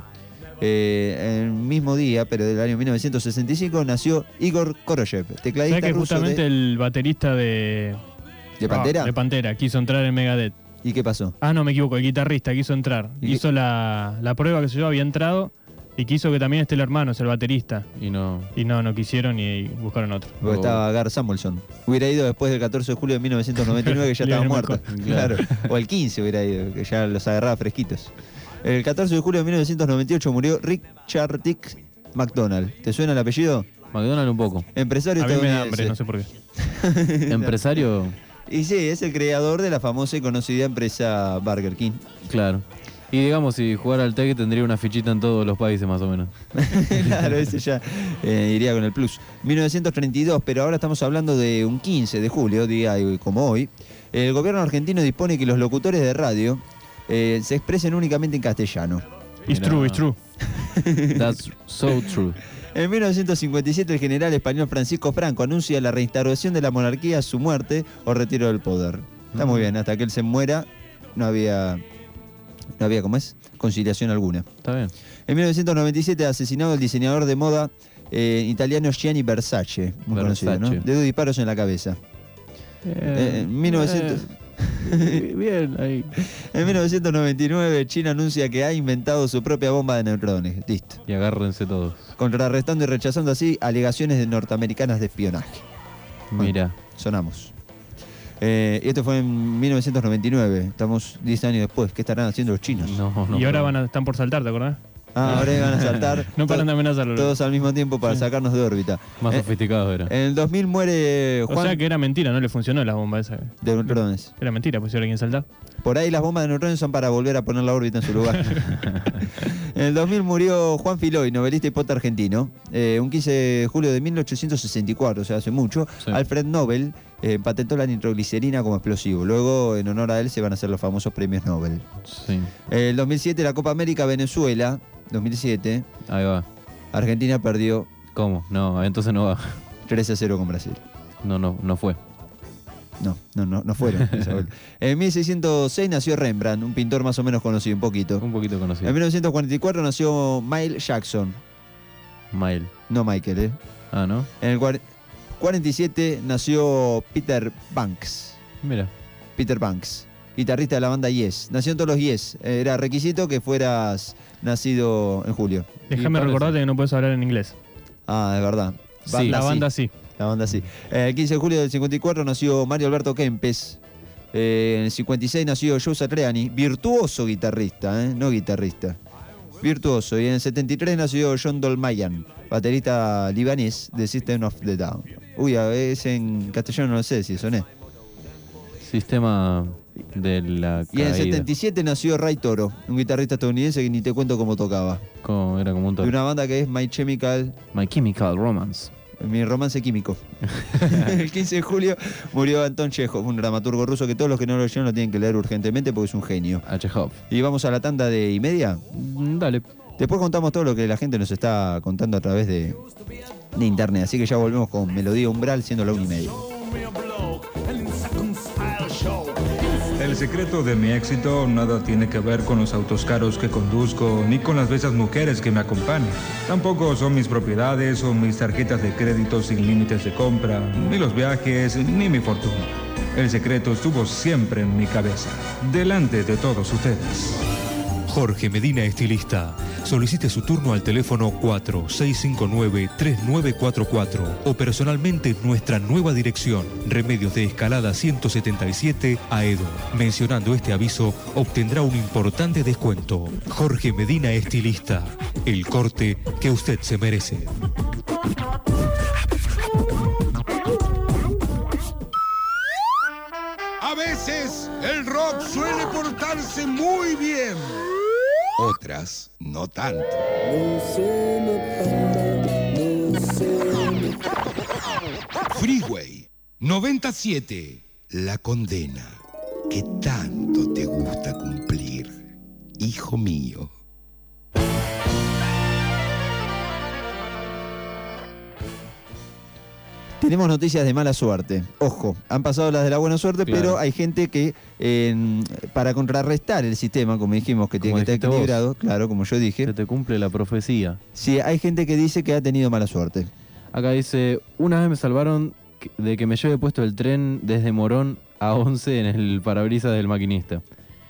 Eh, el mismo día, pero del año mil novecientos sesenta y cinco, nació Igor Koroshchev, tecladista ¿Sabes que ruso justamente de... el baterista de. ¿De Pantera? Ah, de Pantera quiso entrar en Megadeth. ¿Y qué pasó? Ah, no, me equivoco, el guitarrista quiso entrar. ¿Y Hizo la, la prueba que se yo, había entrado y quiso que también esté el hermano, es el baterista. Y no. Y no, no quisieron y buscaron otro. Porque estaba Gar Samuelson. Hubiera ido después del catorce de julio de mil novecientos noventa y nueve, que ya Le estaba hubiera muerto. mejor. Claro. O el quince hubiera ido, que ya los agarraba fresquitos. El catorce de julio de mil novecientos noventa y ocho murió Richard Dick McDonald. ¿Te suena el apellido? McDonald's un poco. Empresario A mí me da estadounidense. hambre, no sé por qué. Empresario. Y sí, es el creador de la famosa y conocida empresa Burger King. Claro. Y digamos, si jugara al Tec tendría una fichita en todos los países más o menos. Claro, ese ya eh, iría con el plus. mil novecientos treinta y dos, pero ahora estamos hablando de un quince de julio, día como hoy. El gobierno argentino dispone que los locutores de radio eh, se expresen únicamente en castellano. It's Mirá. true, it's true. That's so true. En mil novecientos cincuenta y siete, el general español Francisco Franco anuncia la reinstauración de la monarquía, su muerte o retiro del poder. Está muy bien, hasta que él se muera no había, no había, ¿cómo es? Conciliación alguna. Está bien. En mil novecientos noventa y siete, asesinado el diseñador de moda eh, italiano Gianni Versace, muy conocido, ¿no? Versace. De dos disparos en la cabeza. Eh, en mil novecientos... eh, bien, ahí. En mil novecientos noventa y nueve, China anuncia que ha inventado su propia bomba de neutrones. Listo. Y agárrense todos. Contrarrestando y rechazando así alegaciones de norteamericanas de espionaje. Mira. Sonamos. Eh, y esto fue en mil novecientos noventa y nueve. Estamos diez años después. ¿Qué estarán haciendo los chinos? No, no. y ahora pero- van a, están por saltar, ¿te acordás? Ah, ahora van a saltar. No paran de amenazarlo. Todos al mismo tiempo para Sí. sacarnos de órbita. Más Eh, sofisticado era. En el dos mil muere O Juan sea que era mentira, no le funcionó la bomba esa. de neutrones. Era mentira, pues si ahora quieren saltar. Por ahí las bombas de neutrones son para volver a poner la órbita en su lugar. En el dos mil murió Juan Filoy, novelista y poeta argentino. Eh, un quince de julio de mil ochocientos sesenta y cuatro, o sea, hace mucho. Sí. Alfred Nobel eh, patentó la nitroglicerina como explosivo. Luego, en honor a él, se van a hacer los famosos premios Nobel. Sí. El dos mil siete, la Copa América Venezuela. dos mil siete. Ahí va. Argentina perdió ¿Cómo? No, entonces no va. tres a cero con Brasil. No, no, no fue. No, no, no, no fueron. esa vuelta. En mil seiscientos seis nació Rembrandt, un pintor más o menos conocido, un poquito. Un poquito conocido. En mil novecientos cuarenta y cuatro nació Michael Jackson. Mile. No Michael, ¿eh? Ah, ¿no? En el cuar- cuarenta y siete nació Peter Banks. Mira. Peter Banks, guitarrista de la banda Yes. Nació en todos los Yes. Era requisito que fueras nacido en julio. Déjame parece. recordarte que no puedes hablar en inglés. Ah, es verdad. Sí. La banda sí. La banda sí. Eh, el quince de julio del cincuenta y cuatro nació Mario Alberto Kempes. Eh, en el cincuenta y seis nació Joe Satriani, virtuoso guitarrista, ¿eh? No guitarrista. Virtuoso. Y en el setenta y tres nació John Dolmayan, baterista libanés de System of the Down. Uy, a veces en castellano no lo sé si soné. Sistema de la Y en el caída. setenta y siete nació Ray Toro, un guitarrista estadounidense que ni te cuento cómo tocaba. Como- era como un De toque. una banda que es My Chemical, My Chemical Romance. mi romance químico. El quince de julio murió Anton Chekhov, un dramaturgo ruso que todos los que no lo leyeron lo tienen que leer urgentemente porque es un genio. A Chekhov. Y vamos a la tanda de y media. Mm, Dale. Después contamos todo lo que la gente nos está contando a través de, de internet. Así que ya volvemos con Melodía Umbral siendo la una y media. me a blow, and in seconds I El secreto de mi éxito nada tiene que ver con los autos caros que conduzco, ni con las bellas mujeres que me acompañan. Tampoco son mis propiedades o mis tarjetas de crédito sin límites de compra, ni los viajes, ni mi fortuna. El secreto estuvo siempre en mi cabeza, delante de todos ustedes. Jorge Medina Estilista. Solicite su turno al teléfono cuatro seis cinco nueve, tres nueve cuatro cuatro o personalmente en nuestra nueva dirección, Remedios de Escalada ciento setenta y siete, Aedo. Mencionando este aviso, obtendrá un importante descuento. Jorge Medina Estilista. El corte que usted se merece. A veces el rock suele portarse muy bien. Otras no tanto. Freeway noventa y siete, La Condena. ¿Qué tanto te gusta cumplir, hijo mío? Tenemos noticias de mala suerte. Ojo, han pasado las de la buena suerte, Claro. pero hay gente que, eh, para contrarrestar el sistema, como dijimos, que tiene Como que estar dijiste equilibrado, vos. claro, como yo dije. Se te cumple la profecía. Sí, hay gente que dice que ha tenido mala suerte. Acá dice, una vez me salvaron que- de que me lleve puesto el tren desde Morón a Once en el parabrisas del maquinista.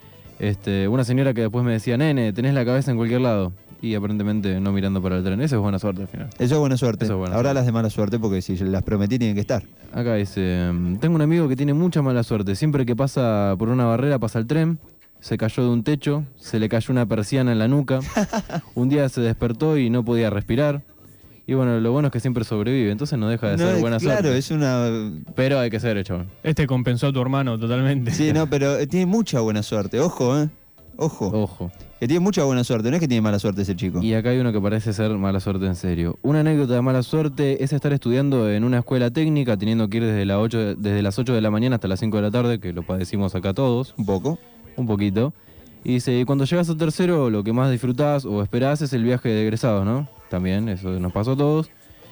Este, una señora que después me decía, nene, tenés la cabeza en cualquier lado. Y aparentemente no mirando para el tren. Eso es buena suerte al final. Eso es buena suerte. Eso es buena Ahora suerte. las de mala suerte, porque si las prometí tienen que estar. Acá dice, tengo un amigo que tiene mucha mala suerte. Siempre que pasa por una barrera pasa el tren, se cayó de un techo, se le cayó una persiana en la nuca, un día se despertó y no podía respirar. Y bueno, lo bueno es que siempre sobrevive, entonces no deja de No, ser es- buena claro, suerte. es una... Pero hay que ser el chabón. Este compensó a tu hermano totalmente. Sí, no, pero eh, tiene mucha buena suerte. Ojo, ¿eh? Ojo. Ojo. Que tiene mucha buena suerte, no es que tiene mala suerte ese chico. Y acá hay uno que parece ser mala suerte en serio. Una anécdota de mala suerte es estar estudiando en una escuela técnica, teniendo que ir desde, la ocho, desde las ocho de la mañana hasta las cinco de la tarde, que lo padecimos acá todos. Un poco. Un poquito. Y dice, y cuando llegas a tercero, lo que más disfrutás o esperás es el viaje de egresados, ¿no? También, eso nos pasó a todos.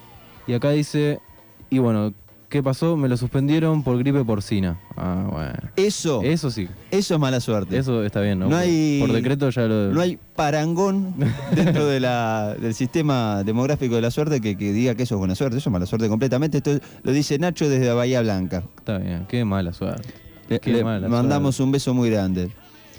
Y acá dice, y bueno, ¿qué pasó? Me lo suspendieron por gripe porcina. Ah, bueno. Eso. Eso sí. Eso es mala suerte. Eso está bien, ¿no? No Por- hay- Por decreto ya lo... No hay parangón dentro de la, del sistema demográfico de la suerte que, que diga que eso es buena suerte. Eso es mala suerte completamente. Esto lo dice Nacho desde Bahía Blanca. Está bien, qué mala suerte. Le, Qué le mala mandamos suerte. un beso muy grande.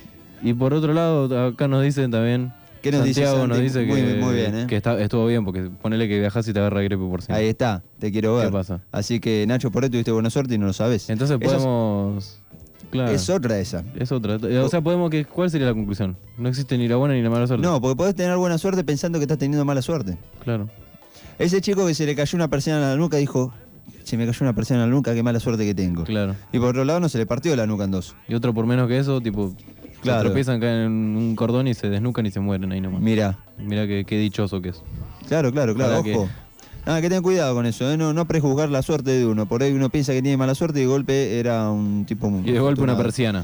Y por otro lado, acá nos dicen también... ¿Qué nos dice Santiago nos Santi? dice Muy- que, muy bien, ¿eh? que está, estuvo bien, porque ponele que viajás y te agarra gripe porcina. Ahí está, te quiero ver. ¿Qué pasa? Así que Nacho, por ahí tuviste buena suerte y no lo sabes. Entonces Eso es- podemos... Claro. Es otra esa. Es otra. O sea, podemos que... ¿Cuál sería la conclusión? No existe ni la buena ni la mala suerte. No, porque podés tener buena suerte pensando que estás teniendo mala suerte. Claro. Ese chico que se le cayó una persiana en la nuca dijo, se me cayó una persiana en la nuca, qué mala suerte que tengo. Claro. Y por otro lado no se le partió la nuca en dos. Y otro por menos que eso, tipo... Claro. Se tropiezan, caen en un cordón y se desnucan y se mueren ahí nomás. Mira. Mira qué, qué dichoso que es. Claro, claro, claro, Para ojo. Nada, que tener cuidado con eso, ¿eh? no, no prejuzgar la suerte de uno. Por ahí uno piensa que tiene mala suerte y de golpe era un tipo muy Y de golpe una afortunado. persiana.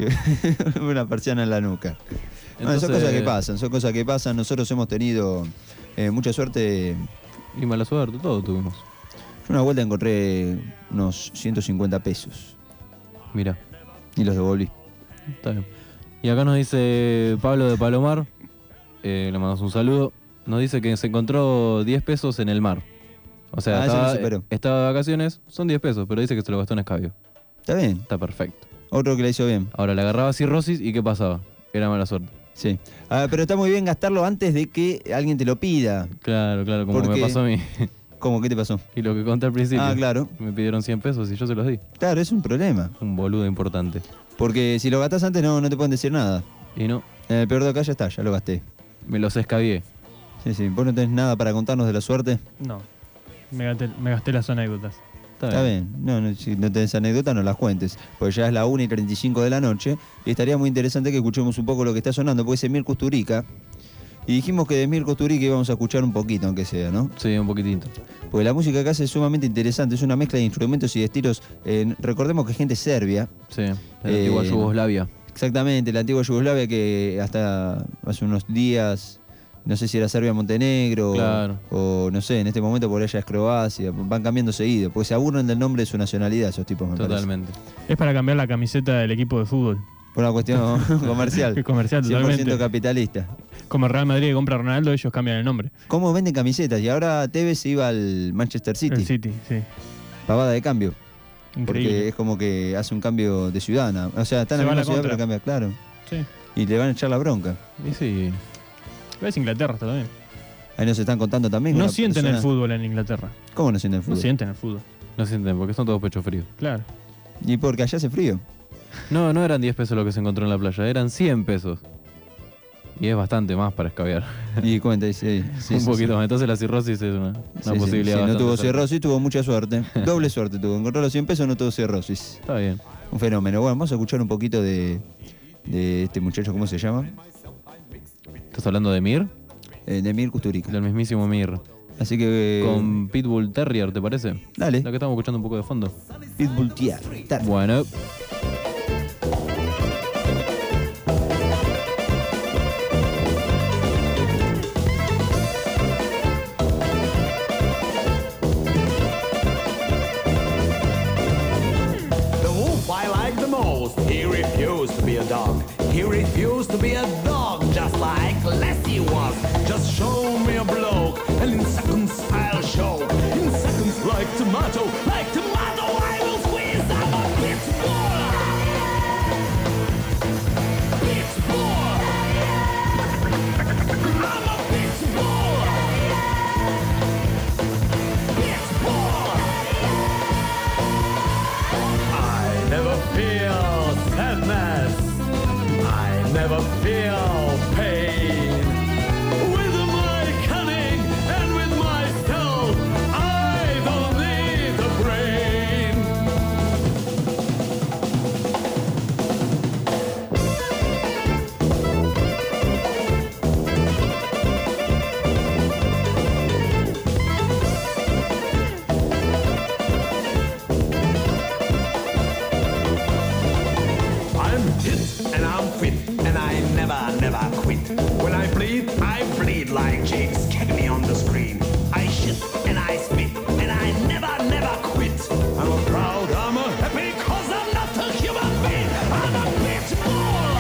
Una persiana en la nuca. Bueno, son Entonces- cosas que pasan, son cosas que pasan. Nosotros hemos tenido eh, mucha suerte. Y mala suerte, todo tuvimos. Yo una vuelta encontré unos ciento cincuenta pesos Mira. y los devolví. Está bien. Y acá nos dice Pablo de Palomar, eh, le mandamos un saludo, nos dice que se encontró diez pesos en el mar. O sea, Ah, eso no estaba, superó. estaba de vacaciones, son diez pesos, pero dice que se lo gastó en escabio. Está bien. Está perfecto. Otro que la hizo bien. Ahora, le agarraba cirrosis y ¿qué pasaba? Era mala suerte. Sí. Ah, pero está muy bien gastarlo antes de que alguien te lo pida. Claro, claro, como ¿Por me qué? pasó a mí. ¿Cómo? ¿Qué te pasó? Y lo que conté al principio. Ah, claro. Me pidieron cien pesos y yo se los di. Claro, es un problema. Un boludo importante. Porque si lo gastás antes no, no te pueden decir nada. Y no, En el peor de acá ya está, ya lo gasté. me los escabié. Sí, sí. ¿Vos no tenés nada para contarnos de la suerte? No. Me gasté, me gasté las anécdotas. Está bien. No, no, si no tenés anécdota, no las cuentes. Porque ya es la una y treinta y cinco de la noche. Y estaría muy interesante que escuchemos un poco lo que está sonando. Porque es Emir Kusturica. Y dijimos que de Emir Kusturica íbamos a escuchar un poquito, aunque sea, ¿no? Sí, un poquitito. Porque la música que hace es sumamente interesante. Es una mezcla de instrumentos y de estilos. Eh, recordemos que es gente serbia. Sí, de la antigua Eh, Yugoslavia. Exactamente, la antigua Yugoslavia que hasta hace unos días no sé si era Serbia-Montenegro, Claro. o, o no sé, en este momento por allá es Croacia, van cambiando seguido, porque se aburren del nombre de su nacionalidad esos tipos, me Totalmente. Es para cambiar la camiseta del equipo de fútbol. parece. Por una cuestión comercial. Comercial, cien por ciento totalmente. capitalista. Como el Real Madrid que compra a Ronaldo, ellos cambian el nombre. ¿Cómo venden camisetas? Y ahora Tevez se iba al Manchester City. El City, sí. Pavada de cambio. Porque Increíble. es como que hace un cambio de ciudad. ¿no? O sea, están Se en va la a misma la ciudad, contra. pero cambia, claro. Sí. Y le van a echar la bronca. Y sí. Es Inglaterra está también. Ahí nos están contando también. que No una sienten el persona- fútbol en Inglaterra. ¿Cómo no sienten el No fútbol? sienten el fútbol. No sienten, porque son todos pecho frío. Claro. Y porque allá hace frío. No, no eran diez pesos lo que se encontró en la playa, eran cien pesos. Y es bastante más para escabiar. Y cuenta, y sí, sí, un sí, poquito sí. más. Entonces la cirrosis es una, una Sí, sí, posibilidad. sí, no bastante tuvo cerca. cirrosis, tuvo mucha suerte. Doble suerte tuvo. Encontró los cien pesos, no tuvo cirrosis. Está bien. Un fenómeno. Bueno, vamos a escuchar un poquito de, de este muchacho, ¿cómo se llama? ¿Estás hablando de Mir? Eh, de Mir Kusturica. Del mismísimo Mir. Así que. Con Pitbull Terrier, ¿te parece? Dale. La que estamos escuchando un poco de fondo. Pitbull Terrier. Bueno. The wolf I like the most, he refused to be a dog. He refused to be a dog, just like Lassie was. Just show me a bloke, and in seconds I'll show. In seconds, like tomato, like tomato, I will squeeze. I'm a pit bull. Pit bull. I'm a pit bull. Pit bull. I never feel sadness. I never feel pain. With my cunning and with my stealth, I don't need a brain. I'm hit and I'm fit and I never, never quit. When I bleed, I bleed like James Cagney on the screen. I shit and I spit and I never, never quit. I'm a proud, I'm a happy, cause I'm not a human being. I'm a pit bull.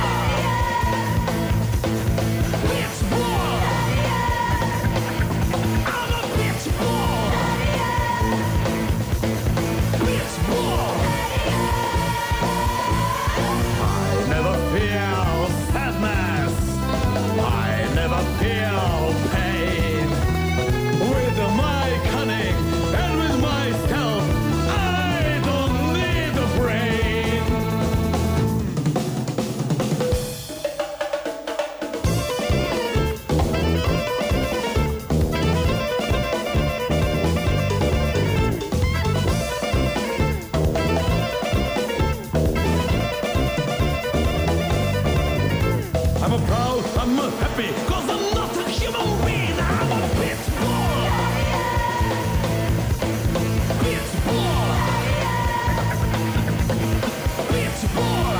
Pit bull. I'm a pit bull. Pit bull. I never feel sadness. I never feel pain. With my cunning and with my stealth, I don't need a brain. I'm a proud, I'm a happy, cause I'm not a human being. I'm a pit bull. Pit bull. Pit bull.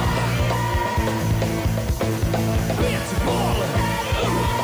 Pit bull.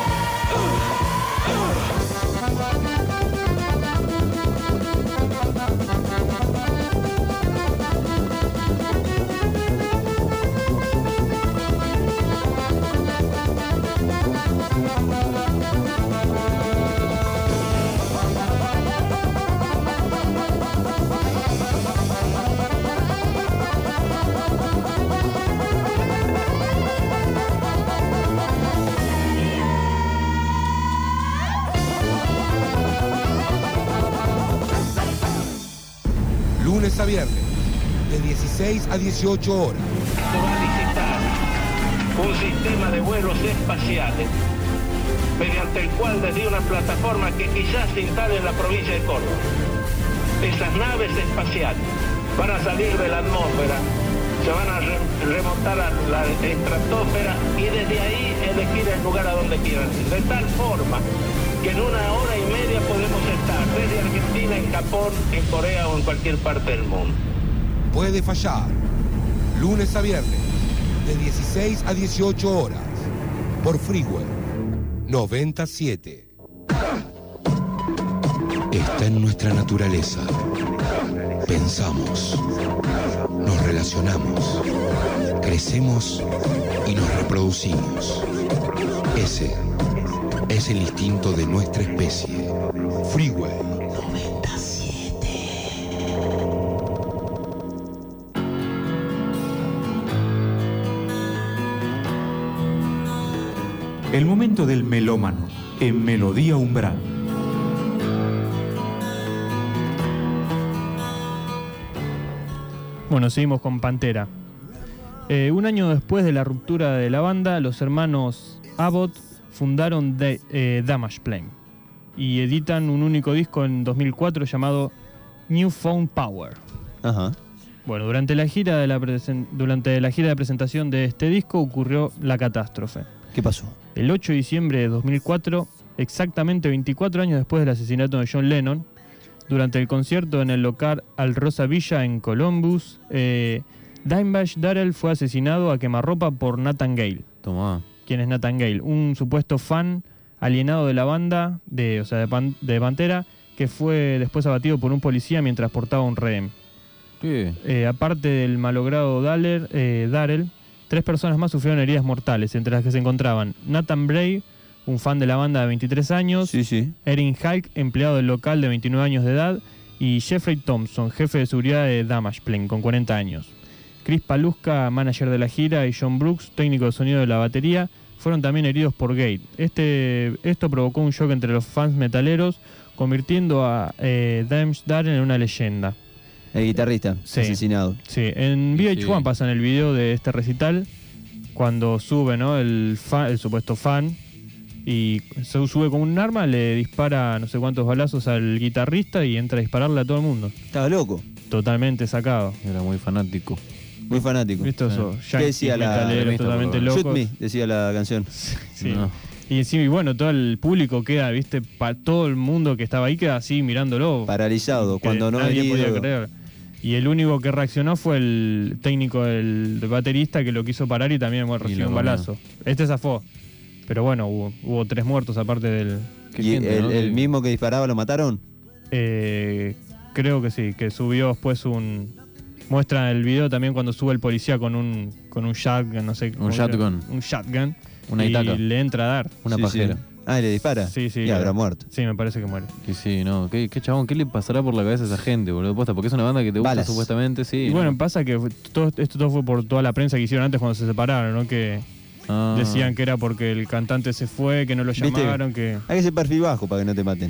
Lunes a viernes, de dieciséis a dieciocho horas. va a licitar un sistema de vuelos espaciales mediante el cual desde una plataforma que quizás se instale en la provincia de Córdoba, esas naves espaciales van a salir de la atmósfera, se van a re- remontar a la estratosfera y desde ahí elegir el lugar a donde quieran ir, de tal forma que en una hora y media podemos estar desde Argentina, en Japón, en Corea o en cualquier parte del mundo. Puede fallar. Lunes a viernes, de dieciséis a dieciocho horas, por Freeway. noventa y siete. Está en nuestra naturaleza. Pensamos, nos relacionamos, crecemos y nos reproducimos. Ese es el instinto de nuestra especie. Freeway. El momento del melómano en Melodía Umbral. Bueno, seguimos con Pantera. Eh, un año después de la ruptura de la banda, los hermanos Abbott fundaron The, eh, Damageplan y editan un único disco en dos mil cuatro llamado Newfound Power. Ajá. Bueno, durante la gira de la presen- durante la gira de presentación de este disco ocurrió la catástrofe. ¿Qué pasó? El ocho de diciembre de dos mil cuatro, exactamente veinticuatro años después del asesinato de John Lennon, durante el concierto en el local Al Rosa Villa en Columbus, eh, Dimebag Darrell fue asesinado a quemarropa por Nathan Gale. Tomá. ¿Quién es Nathan Gale? Un supuesto fan alienado de la banda, de, o sea, de, Pan- de Pantera, que fue después abatido por un policía mientras portaba un rehén. ¿Qué? Eh, aparte del malogrado Daller, eh, Darrell, tres personas más sufrieron heridas mortales, entre las que se encontraban Nathan Bray, un fan de la banda de veintitrés años, Sí, sí. Erin Hulk, empleado del local de veintinueve años de edad, y Jeffrey Thompson, jefe de seguridad de Damageplan, con cuarenta años. Chris Paluska, manager de la gira, y John Brooks, técnico de sonido de la batería, fueron también heridos por Gate. Este, esto provocó un shock entre los fans metaleros, convirtiendo a eh, Dimebag Darrell en una leyenda. El guitarrista Sí. asesinado. Sí, en V H uno Sí. pasan el video de este recital cuando sube, ¿no? el, fa- el supuesto fan y se sube con un arma, le dispara no sé cuántos balazos al guitarrista y entra a dispararle a todo el mundo. Estaba loco. Totalmente sacado. Era muy fanático. Muy fanático. ¿Viste eso? ¿Qué Yankees, decía la metaleros, totalmente locos. Shoot me, decía la canción. Sí. Y encima, y bueno, todo el público queda, viste, para todo el mundo que estaba ahí queda así mirándolo. Paralizado, Que cuando no nadie herido. podía creer. Y el único que reaccionó fue el técnico del baterista que lo quiso parar y también bueno, recibió lo un comió. balazo. Este zafó. Pero bueno, hubo, hubo tres muertos aparte del... ¿Y el, el mismo que disparaba lo mataron? Eh, creo que sí, que subió después un... Muestra el video también cuando sube el policía con un con un shotgun, no sé. cómo shotgun. era. Un shotgun. Una y itaca. le entra a dar. Una Sí, pajera. sí. Ah, ¿y le dispara? Sí, sí. Y le- habrá muerto. Sí, me parece que muere. Sí, sí, no. ¿Qué, qué chabón? ¿Qué le pasará por la cabeza a esa gente, boludo? Posta, porque es una banda que te gusta Balas. supuestamente, sí. Y bueno, ¿no? pasa que fue- todo, esto todo fue por toda la prensa que hicieron antes cuando se separaron, ¿no? Que Ah. decían que era porque el cantante se fue, que no lo ¿Viste? llamaron, que... Hay que ser perfil bajo para que no te maten.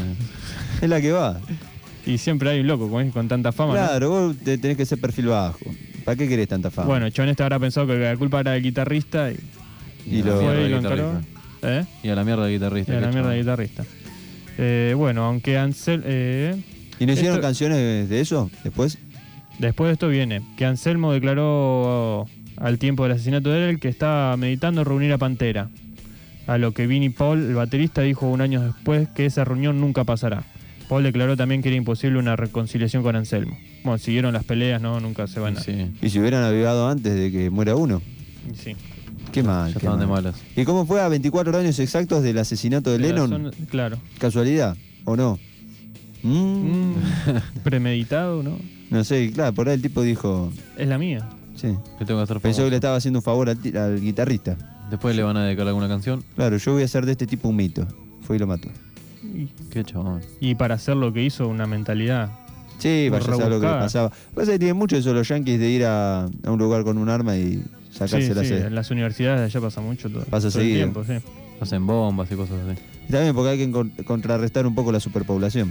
Es la que va. Y siempre hay un loco con, con tanta fama, ¿no? Claro, vos te- tenés que ser perfil bajo. ¿Para qué querés tanta fama? Bueno, Chabón este habrá pensado que la culpa era del guitarrista y, Y lo- fue y del lo encaró. guitarrista. ¿Eh? Y a la mierda del guitarrista. Y a la qué mierda del chabón. guitarrista. Eh, bueno, aunque Ansel... eh, ¿Y no hicieron esto- canciones de eso después? Después de esto viene que Anselmo declaró al tiempo del asesinato de él que estaba meditando reunir a Pantera. A lo que Vinnie Paul, el baterista, dijo un año después que esa reunión nunca pasará. Paul declaró también que era imposible una reconciliación con Anselmo. Bueno, siguieron las peleas, ¿no? Nunca se van a... Sí. ¿Y si hubieran avivado antes de que muera uno? Sí. Qué mal. Ya qué estaban de mal. malas. ¿Y cómo fue a veinticuatro años exactos del asesinato de De la Lennon? zona- claro. ¿Casualidad o no? Mm, Mm, premeditado, ¿no? No sé, claro, por ahí el tipo dijo... Es la mía. Sí. Que tengo que hacer Pensó famoso. que le estaba haciendo un favor al, ti- al guitarrista. Después le van a dedicar alguna canción. Claro, yo voy a hacer de este tipo un mito. Fue y lo mató. Y, Qué chabón. y para hacer lo que hizo, una mentalidad. Sí, vaya a saber lo que le rebuscada. pasaba. Pasa que tienen mucho eso los yankees de ir a, a un lugar con un arma y Sí, sacársela sí, a hacer. en las universidades de allá pasa mucho todo, Pasa todo el seguido. tiempo, sí. Hacen bombas y cosas así. Está bien porque hay que encon- contrarrestar un poco la superpoblación.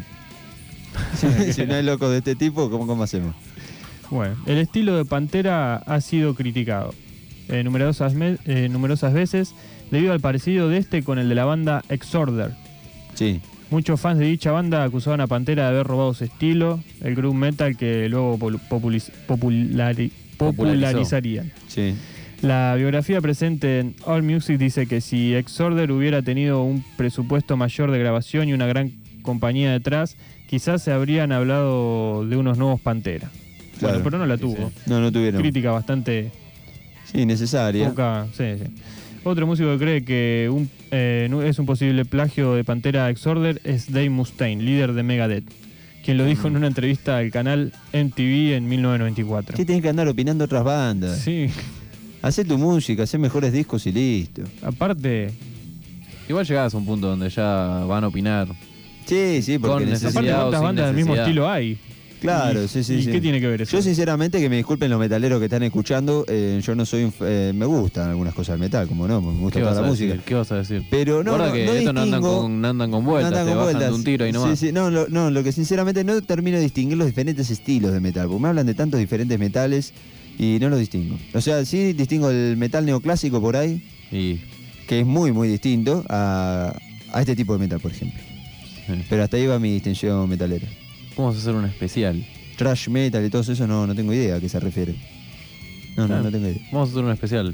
si, si no hay locos de este tipo, ¿cómo, cómo hacemos? Bueno, el estilo de Pantera ha sido criticado eh, numerosas, me- eh, numerosas veces debido al parecido de este con el de la banda Exorder. Sí. Muchos fans de dicha banda acusaban a Pantera de haber robado su estilo, el groove metal que luego polu- populiz- populari- popularizarían. Sí. La biografía presente en AllMusic dice que si Exorder hubiera tenido un presupuesto mayor de grabación y una gran compañía detrás, quizás se habrían hablado de unos nuevos Pantera. Claro. Bueno, pero no la tuvo. No, no tuvieron. Crítica bastante Sí, necesaria. poca. Sí, sí. Otro músico que cree que un, eh, no- es un posible plagio de Pantera Exorder es Dave Mustaine, líder de Megadeth, quien lo dijo en una entrevista al canal M T V en mil novecientos noventa y cuatro. ¿Qué tenés que andar opinando otras bandas? Sí. Hacé tu música, hacé mejores discos y listo. Aparte... Igual llegás a un punto donde ya van a opinar. Sí, sí, porque Con necesidad necesidad Aparte, o ¿cuántas sin bandas del mismo necesidad. estilo hay? Claro, Y- sí, sí. ¿Y sí. qué tiene que ver eso? Yo sinceramente, que me disculpen los metaleros que están escuchando, eh, yo no soy un... f- eh, me gustan algunas cosas del metal, como no, me gusta ¿Qué toda vas la a música. decir? ¿Qué vas a decir? Pero no, Guarda no, que no estos no andan distingo- con, no andan con vueltas, no andan te con bajan vueltas. de un tiro y no Sí, más. sí, no, lo, no, lo que sinceramente no termino de distinguir los diferentes estilos de metal, porque me hablan de tantos diferentes metales y no los distingo. O sea, sí distingo el metal neoclásico por ahí, Y que es muy, muy distinto a, a este tipo de metal, por ejemplo. Pero hasta ahí va mi distinción metalera. vamos a hacer un especial. Thrash metal y todo eso, no, no tengo idea a qué se refiere. No, no, Claro. no tengo idea. Vamos a hacer un especial.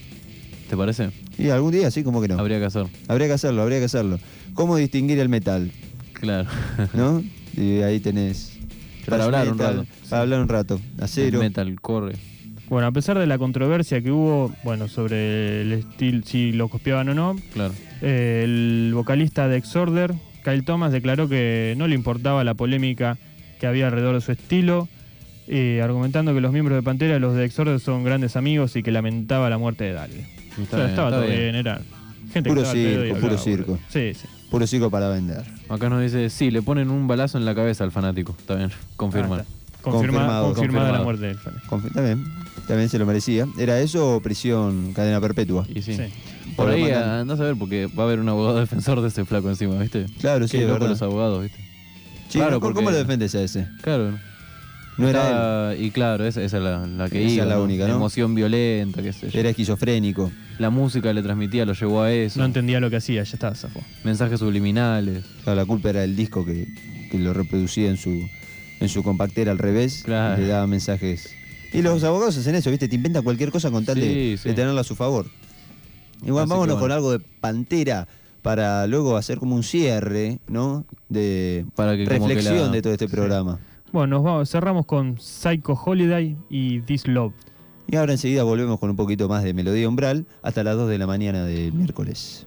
¿Te parece? Y algún día sí, como que no. Habría que hacer. Habría que hacerlo, habría que hacerlo. ¿Cómo distinguir el metal? Claro. ¿No? Y ahí tenés. Para thrash hablar un metal, rato. Para hablar un rato. Acero. El metal corre. Bueno, a pesar de la controversia que hubo, bueno, sobre el estilo, si lo copiaban o no, Claro. eh, el vocalista de Exorder, Kyle Thomas, declaró que no le importaba la polémica que había alrededor de su estilo, eh, argumentando que los miembros de Pantera y los de Exorder son grandes amigos y que lamentaba la muerte de Dale. Está O sea, bien, estaba está todo bien. bien, era gente Puro que estaba al pedo y circo, hablaba, puro boludo. circo. Sí, sí. Puro circo para vender. Acá nos dice, sí, le ponen un balazo en la cabeza al fanático. Está bien, confirman. Ah, está. Confirma- confirmada la muerte del fanático. Confi- También, también se lo merecía. ¿Era eso o prisión, cadena perpetua? Y sí. Sí. Por O lo ahí mandan- andás a ver porque va a haber un abogado defensor de ese flaco encima, ¿viste? Claro, sí, Qué es loco verdad. los abogados, ¿viste? Sí, Claro, ¿no? ¿Cómo, porque- ¿cómo lo defendes a ese? Claro. No era Estaba- Y claro, esa, esa es la, la que Esa iba. es la ¿no? única, ¿no? Emoción violenta, qué sé yo. Era esquizofrénico. La música le transmitía, lo llevó a eso. No entendía lo que hacía, ya estaba, zafó. Mensajes subliminales. Claro, la culpa era el disco que, que lo reproducía en su, en su compactera al revés. Claro. Y le daba mensajes. Y los abogados hacen eso, ¿viste? Te inventan cualquier cosa con tal Sí, de, sí. de tenerlo a su favor. Igual Así vámonos que con bueno. algo de Pantera para luego hacer como un cierre, ¿no? De Para que como que reflexión la- de todo este programa. Bueno, nos vamos, cerramos con Psycho Holiday y This Love. Y ahora enseguida volvemos con un poquito más de Melodía Umbral hasta las dos de la mañana del miércoles.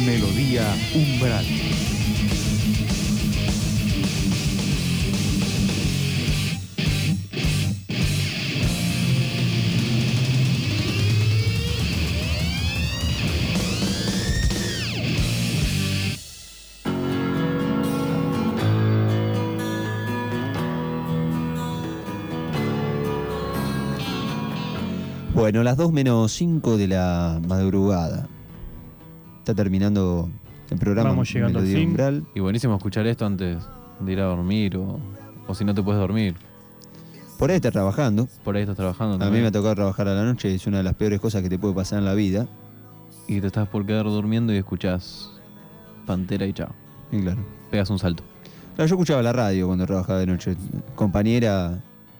Melodía Umbral. Bueno, las dos menos cinco de la madrugada. Está terminando el programa. Vamos llegando al Melodía fin. Umbral. Y buenísimo escuchar esto antes de ir a dormir o, o si no te puedes dormir. Por ahí estás trabajando. Por ahí estás trabajando A también. mí me ha tocado trabajar a la noche, es una de las peores cosas que te puede pasar en la vida. Y te estás por quedar durmiendo y escuchás Pantera y chao. Y claro. Pegas un salto. Claro, yo escuchaba la radio cuando trabajaba de noche. Compañera,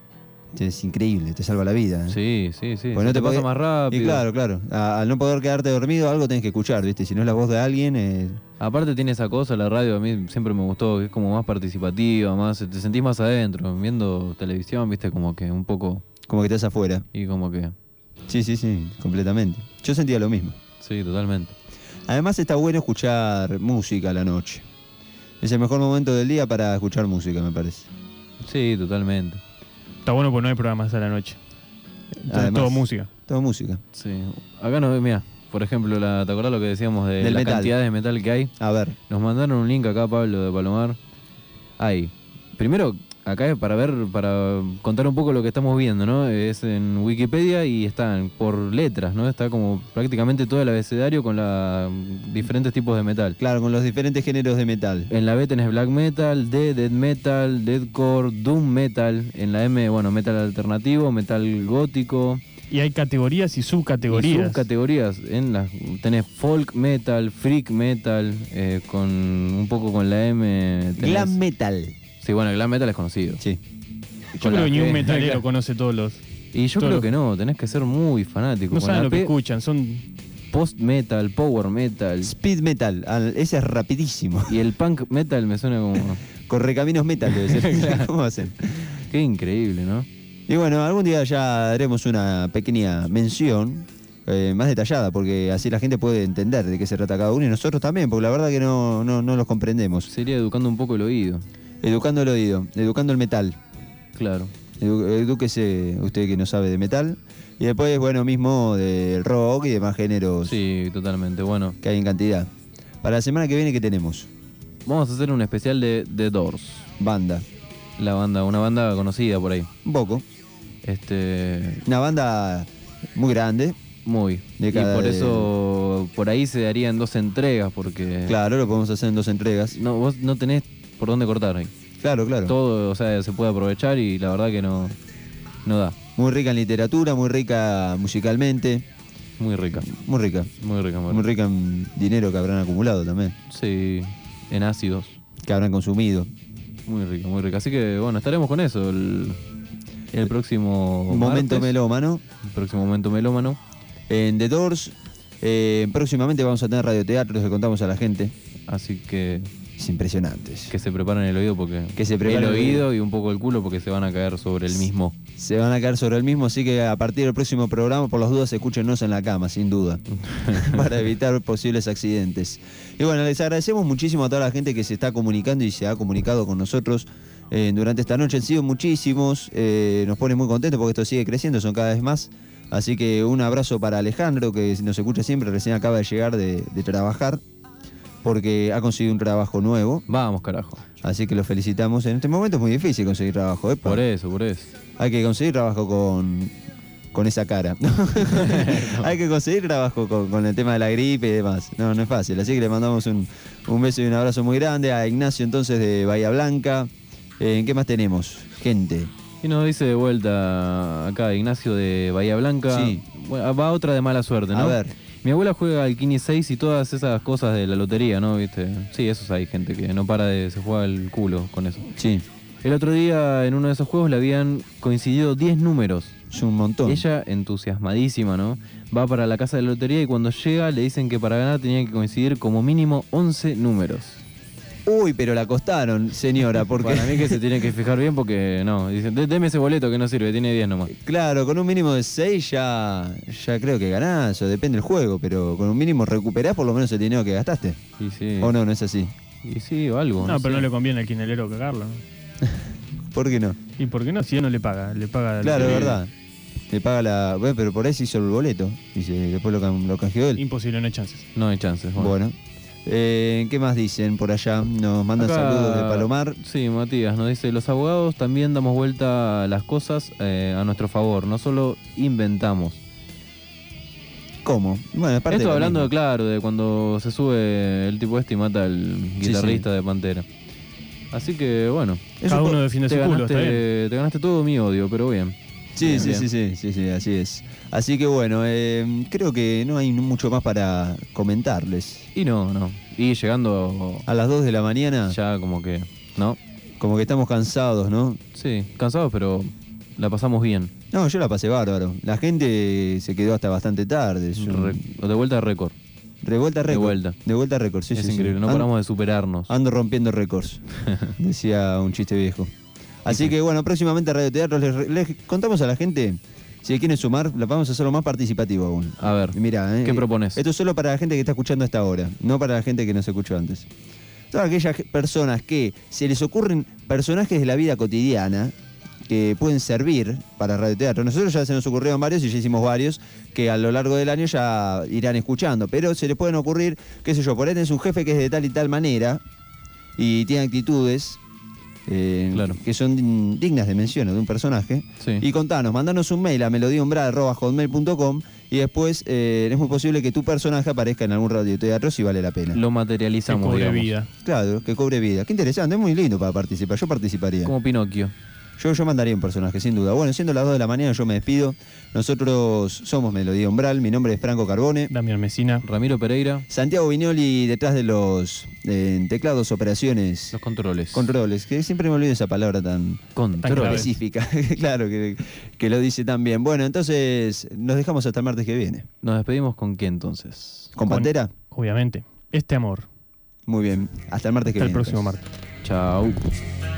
es increíble, te salva la vida. ¿eh? Sí, sí, sí. Porque Se no te pasa podés- más rápido. Y claro, claro. A- al no poder quedarte dormido, algo tenés que escuchar, ¿viste? Si no es la voz de alguien. Eh... Aparte tiene esa cosa, la radio a mí siempre me gustó, que es como más participativa, más te sentís más adentro. Viendo televisión, viste, como que un poco... Como que estás afuera. Y como que... Sí, sí, sí, completamente. Yo sentía lo mismo. Sí, totalmente. Además está bueno escuchar música a la noche. Es el mejor momento del día para escuchar música, me parece. Sí, totalmente. Está bueno porque no hay programas a la noche. Entonces, Además, todo música. Todo música. Sí. Acá no, mira, por ejemplo, la, ¿te acordás lo que decíamos de Del la metal. cantidad de metal que hay? A ver. Nos mandaron un link acá, Pablo, de Palomar. Hay. Primero, acá es para ver, para contar un poco lo que estamos viendo, ¿no? Es en Wikipedia y están por letras, ¿no? Está como prácticamente todo el abecedario con los diferentes tipos de metal. Claro, con los diferentes géneros de metal. En la B tenés black metal, D, death metal, deathcore, doom metal. En la M, bueno, metal alternativo, metal gótico. Y hay categorías y subcategorías. Y subcategorías. En las, tenés folk metal, freak metal, eh, con un poco con la M. tenés- Glam metal. Sí, bueno, el glam metal es conocido. Sí. Yo creo que ni un metalero conoce todos los... Y yo todos creo los- que no, tenés que ser muy fanático. No Con saben la lo que P, escuchan, son... post metal, power metal. Speed metal. al- Ese es rapidísimo. Y el punk metal me suena como... Correcaminos metal debe ser. ¿Cómo hacen? Qué increíble, ¿no? Y bueno, algún día ya haremos una pequeña mención eh, más detallada, porque así la gente puede entender de qué se trata cada uno y nosotros también, porque la verdad que no, no, no los comprendemos. Sería educando un poco el oído. Educando el oído, educando el metal. Claro. Edu- edúquese usted que no sabe de metal. Y después, bueno, mismo del rock y demás géneros. Sí, totalmente. Bueno. Que hay en cantidad. Para la semana que viene, ¿qué tenemos? Vamos a hacer un especial de The Doors. Banda. La banda, una banda conocida por ahí. Un poco. Este. Una banda muy grande. Muy. De Y cada- por eso por ahí se darían dos entregas, porque. Claro, lo podemos hacer en dos entregas. No, vos no tenés por dónde cortar ahí. Claro, claro. Todo, o sea, se puede aprovechar y la verdad que no, no da. Muy rica en literatura, muy rica musicalmente. Muy rica. Muy rica. Muy rica, muy Muy rica. rica en dinero que habrán acumulado también. Sí, en ácidos. Que habrán consumido. Muy rica, muy rica. Así que bueno, estaremos con eso el, el próximo Momento martes. melómano. El próximo momento melómano. En The Doors. Eh, próximamente vamos a tener radioteatro, le contamos a la gente. Así que. Es impresionantes. Que se preparen el oído porque. Que se preparen el el oído y un poco el culo porque se van a caer sobre el mismo. Se van a caer sobre el mismo, así que a partir del próximo programa, por las dudas, escúchenos en la cama, sin duda. Para evitar posibles accidentes. Y bueno, les agradecemos muchísimo a toda la gente que se está comunicando y se ha comunicado con nosotros eh, durante esta noche. Han sido muchísimos. Eh, nos pone muy contentos porque esto sigue creciendo, son cada vez más. Así que un abrazo para Alejandro, que nos escucha siempre, recién acaba de llegar de, de trabajar, porque ha conseguido un trabajo nuevo. Vamos, carajo. Así que lo felicitamos. En este momento es muy difícil conseguir trabajo, ¿eh? Por eso, por eso. Hay que conseguir trabajo con, con esa cara. Hay que conseguir trabajo con, con el tema de la gripe y demás. No, no es fácil. Así que le mandamos un, un beso y un abrazo muy grande a Ignacio entonces de Bahía Blanca. Eh, ¿Qué más tenemos? Gente. Y nos dice de vuelta acá Ignacio de Bahía Blanca. Sí. Bueno, va otra de mala suerte, ¿no? A ver. Mi abuela juega al Kini seis y todas esas cosas de la lotería, ¿no? ¿Viste? Sí, esos hay gente que no para de... se juega el culo con eso. Sí. El otro día en uno de esos juegos le habían coincidido diez números. Es un montón. Ella, entusiasmadísima, ¿no? Va para la casa de la lotería y cuando llega le dicen que para ganar tenía que coincidir como mínimo once números. Uy, pero la costaron, señora, porque... Para mí que se tiene que fijar bien porque no. Dicen, "Dé- deme ese boleto que no sirve, tiene diez nomás. Claro, con un mínimo de seis ya, ya creo que ganás, o depende del juego, pero con un mínimo recuperás por lo menos el dinero que gastaste. Y sí. ¿O no, no es así? Y sí, o algo. No, pero sé. no le conviene al quinelero cagarlo, ¿no? ¿Por qué no? ¿Y por qué no? Si él no le paga, le paga... Claro, le- es verdad. Le paga la... Bueno, pero por ahí se hizo el boleto. Y se- después lo, can- lo canjeó él. Imposible, no hay chances. No hay chances. Bueno. Bueno. Eh, ¿Qué más dicen por allá? Nos mandan Acá- saludos de Palomar. Sí, Matías nos dice, los abogados también damos vuelta a las cosas eh, a nuestro favor, no solo inventamos. ¿Cómo? Bueno, aparte Esto de lo hablando, mismo. de, claro, de cuando se sube el tipo este y mata al Sí, guitarrista de Pantera. Así que, bueno. Cada uno defiende te su culo, ganaste, está bien. Te ganaste todo mi odio, pero bien. Sí, Bien, sí, bien. sí, sí, sí, sí, así es. Así que bueno, eh, creo que no hay mucho más para comentarles. Y no, no. Y llegando A las dos de la mañana, ya como que, ¿no? como que estamos cansados, ¿no? Sí, cansados, pero la pasamos bien. No, yo la pasé bárbaro. La gente se quedó hasta bastante tarde. Yo- Re- de vuelta a récord. Revuelta récord. De vuelta. De vuelta récord, sí, es sí, sí. increíble, no Ando- paramos de superarnos. Ando rompiendo récords, decía un chiste viejo. Así que bueno, próximamente Radio Teatro les, les contamos a la gente, si quieren sumar, la vamos a hacerlo más participativo aún. A ver, Mira, ¿qué propones? Esto es solo para la gente que está escuchando a esta hora, no para la gente que nos escuchó antes. Todas aquellas ge- personas que se les ocurren personajes de la vida cotidiana que pueden servir para Radio Teatro. Nosotros ya se nos ocurrieron varios y ya hicimos varios que a lo largo del año ya irán escuchando, pero se les pueden ocurrir, qué sé yo, por ahí tenés un jefe que es de tal y tal manera y tiene actitudes eh, Claro. que son din- dignas de mención de un personaje. Sí. Y contanos, mandanos un mail a melodiombra arroba hotmail punto com y después eh, es muy posible que tu personaje aparezca en algún radioteatro si vale la pena. Lo Que materializamos, cobre digamos. vida. Claro, que cobre vida. Qué interesante, es muy lindo para participar. Yo participaría. Como Pinocchio. Yo, yo mandaría un personaje, sin duda. Bueno, siendo las dos de la mañana, yo me despido. Nosotros somos Melodía Umbral. Mi nombre es Franco Carbone. Damián Mesina. Ramiro Pereira. Santiago Viñoli detrás de los eh, teclados, operaciones, Los controles. controles. Que siempre me olvido esa palabra tan, tan Controles. específica. Claro, que, que lo dice tan bien. Bueno, entonces nos dejamos hasta el martes que viene. Nos despedimos con qué entonces. ¿Con Pantera? Obviamente. Este amor. Muy bien. Hasta el martes que Hasta el viene. próximo entonces. martes. Chau.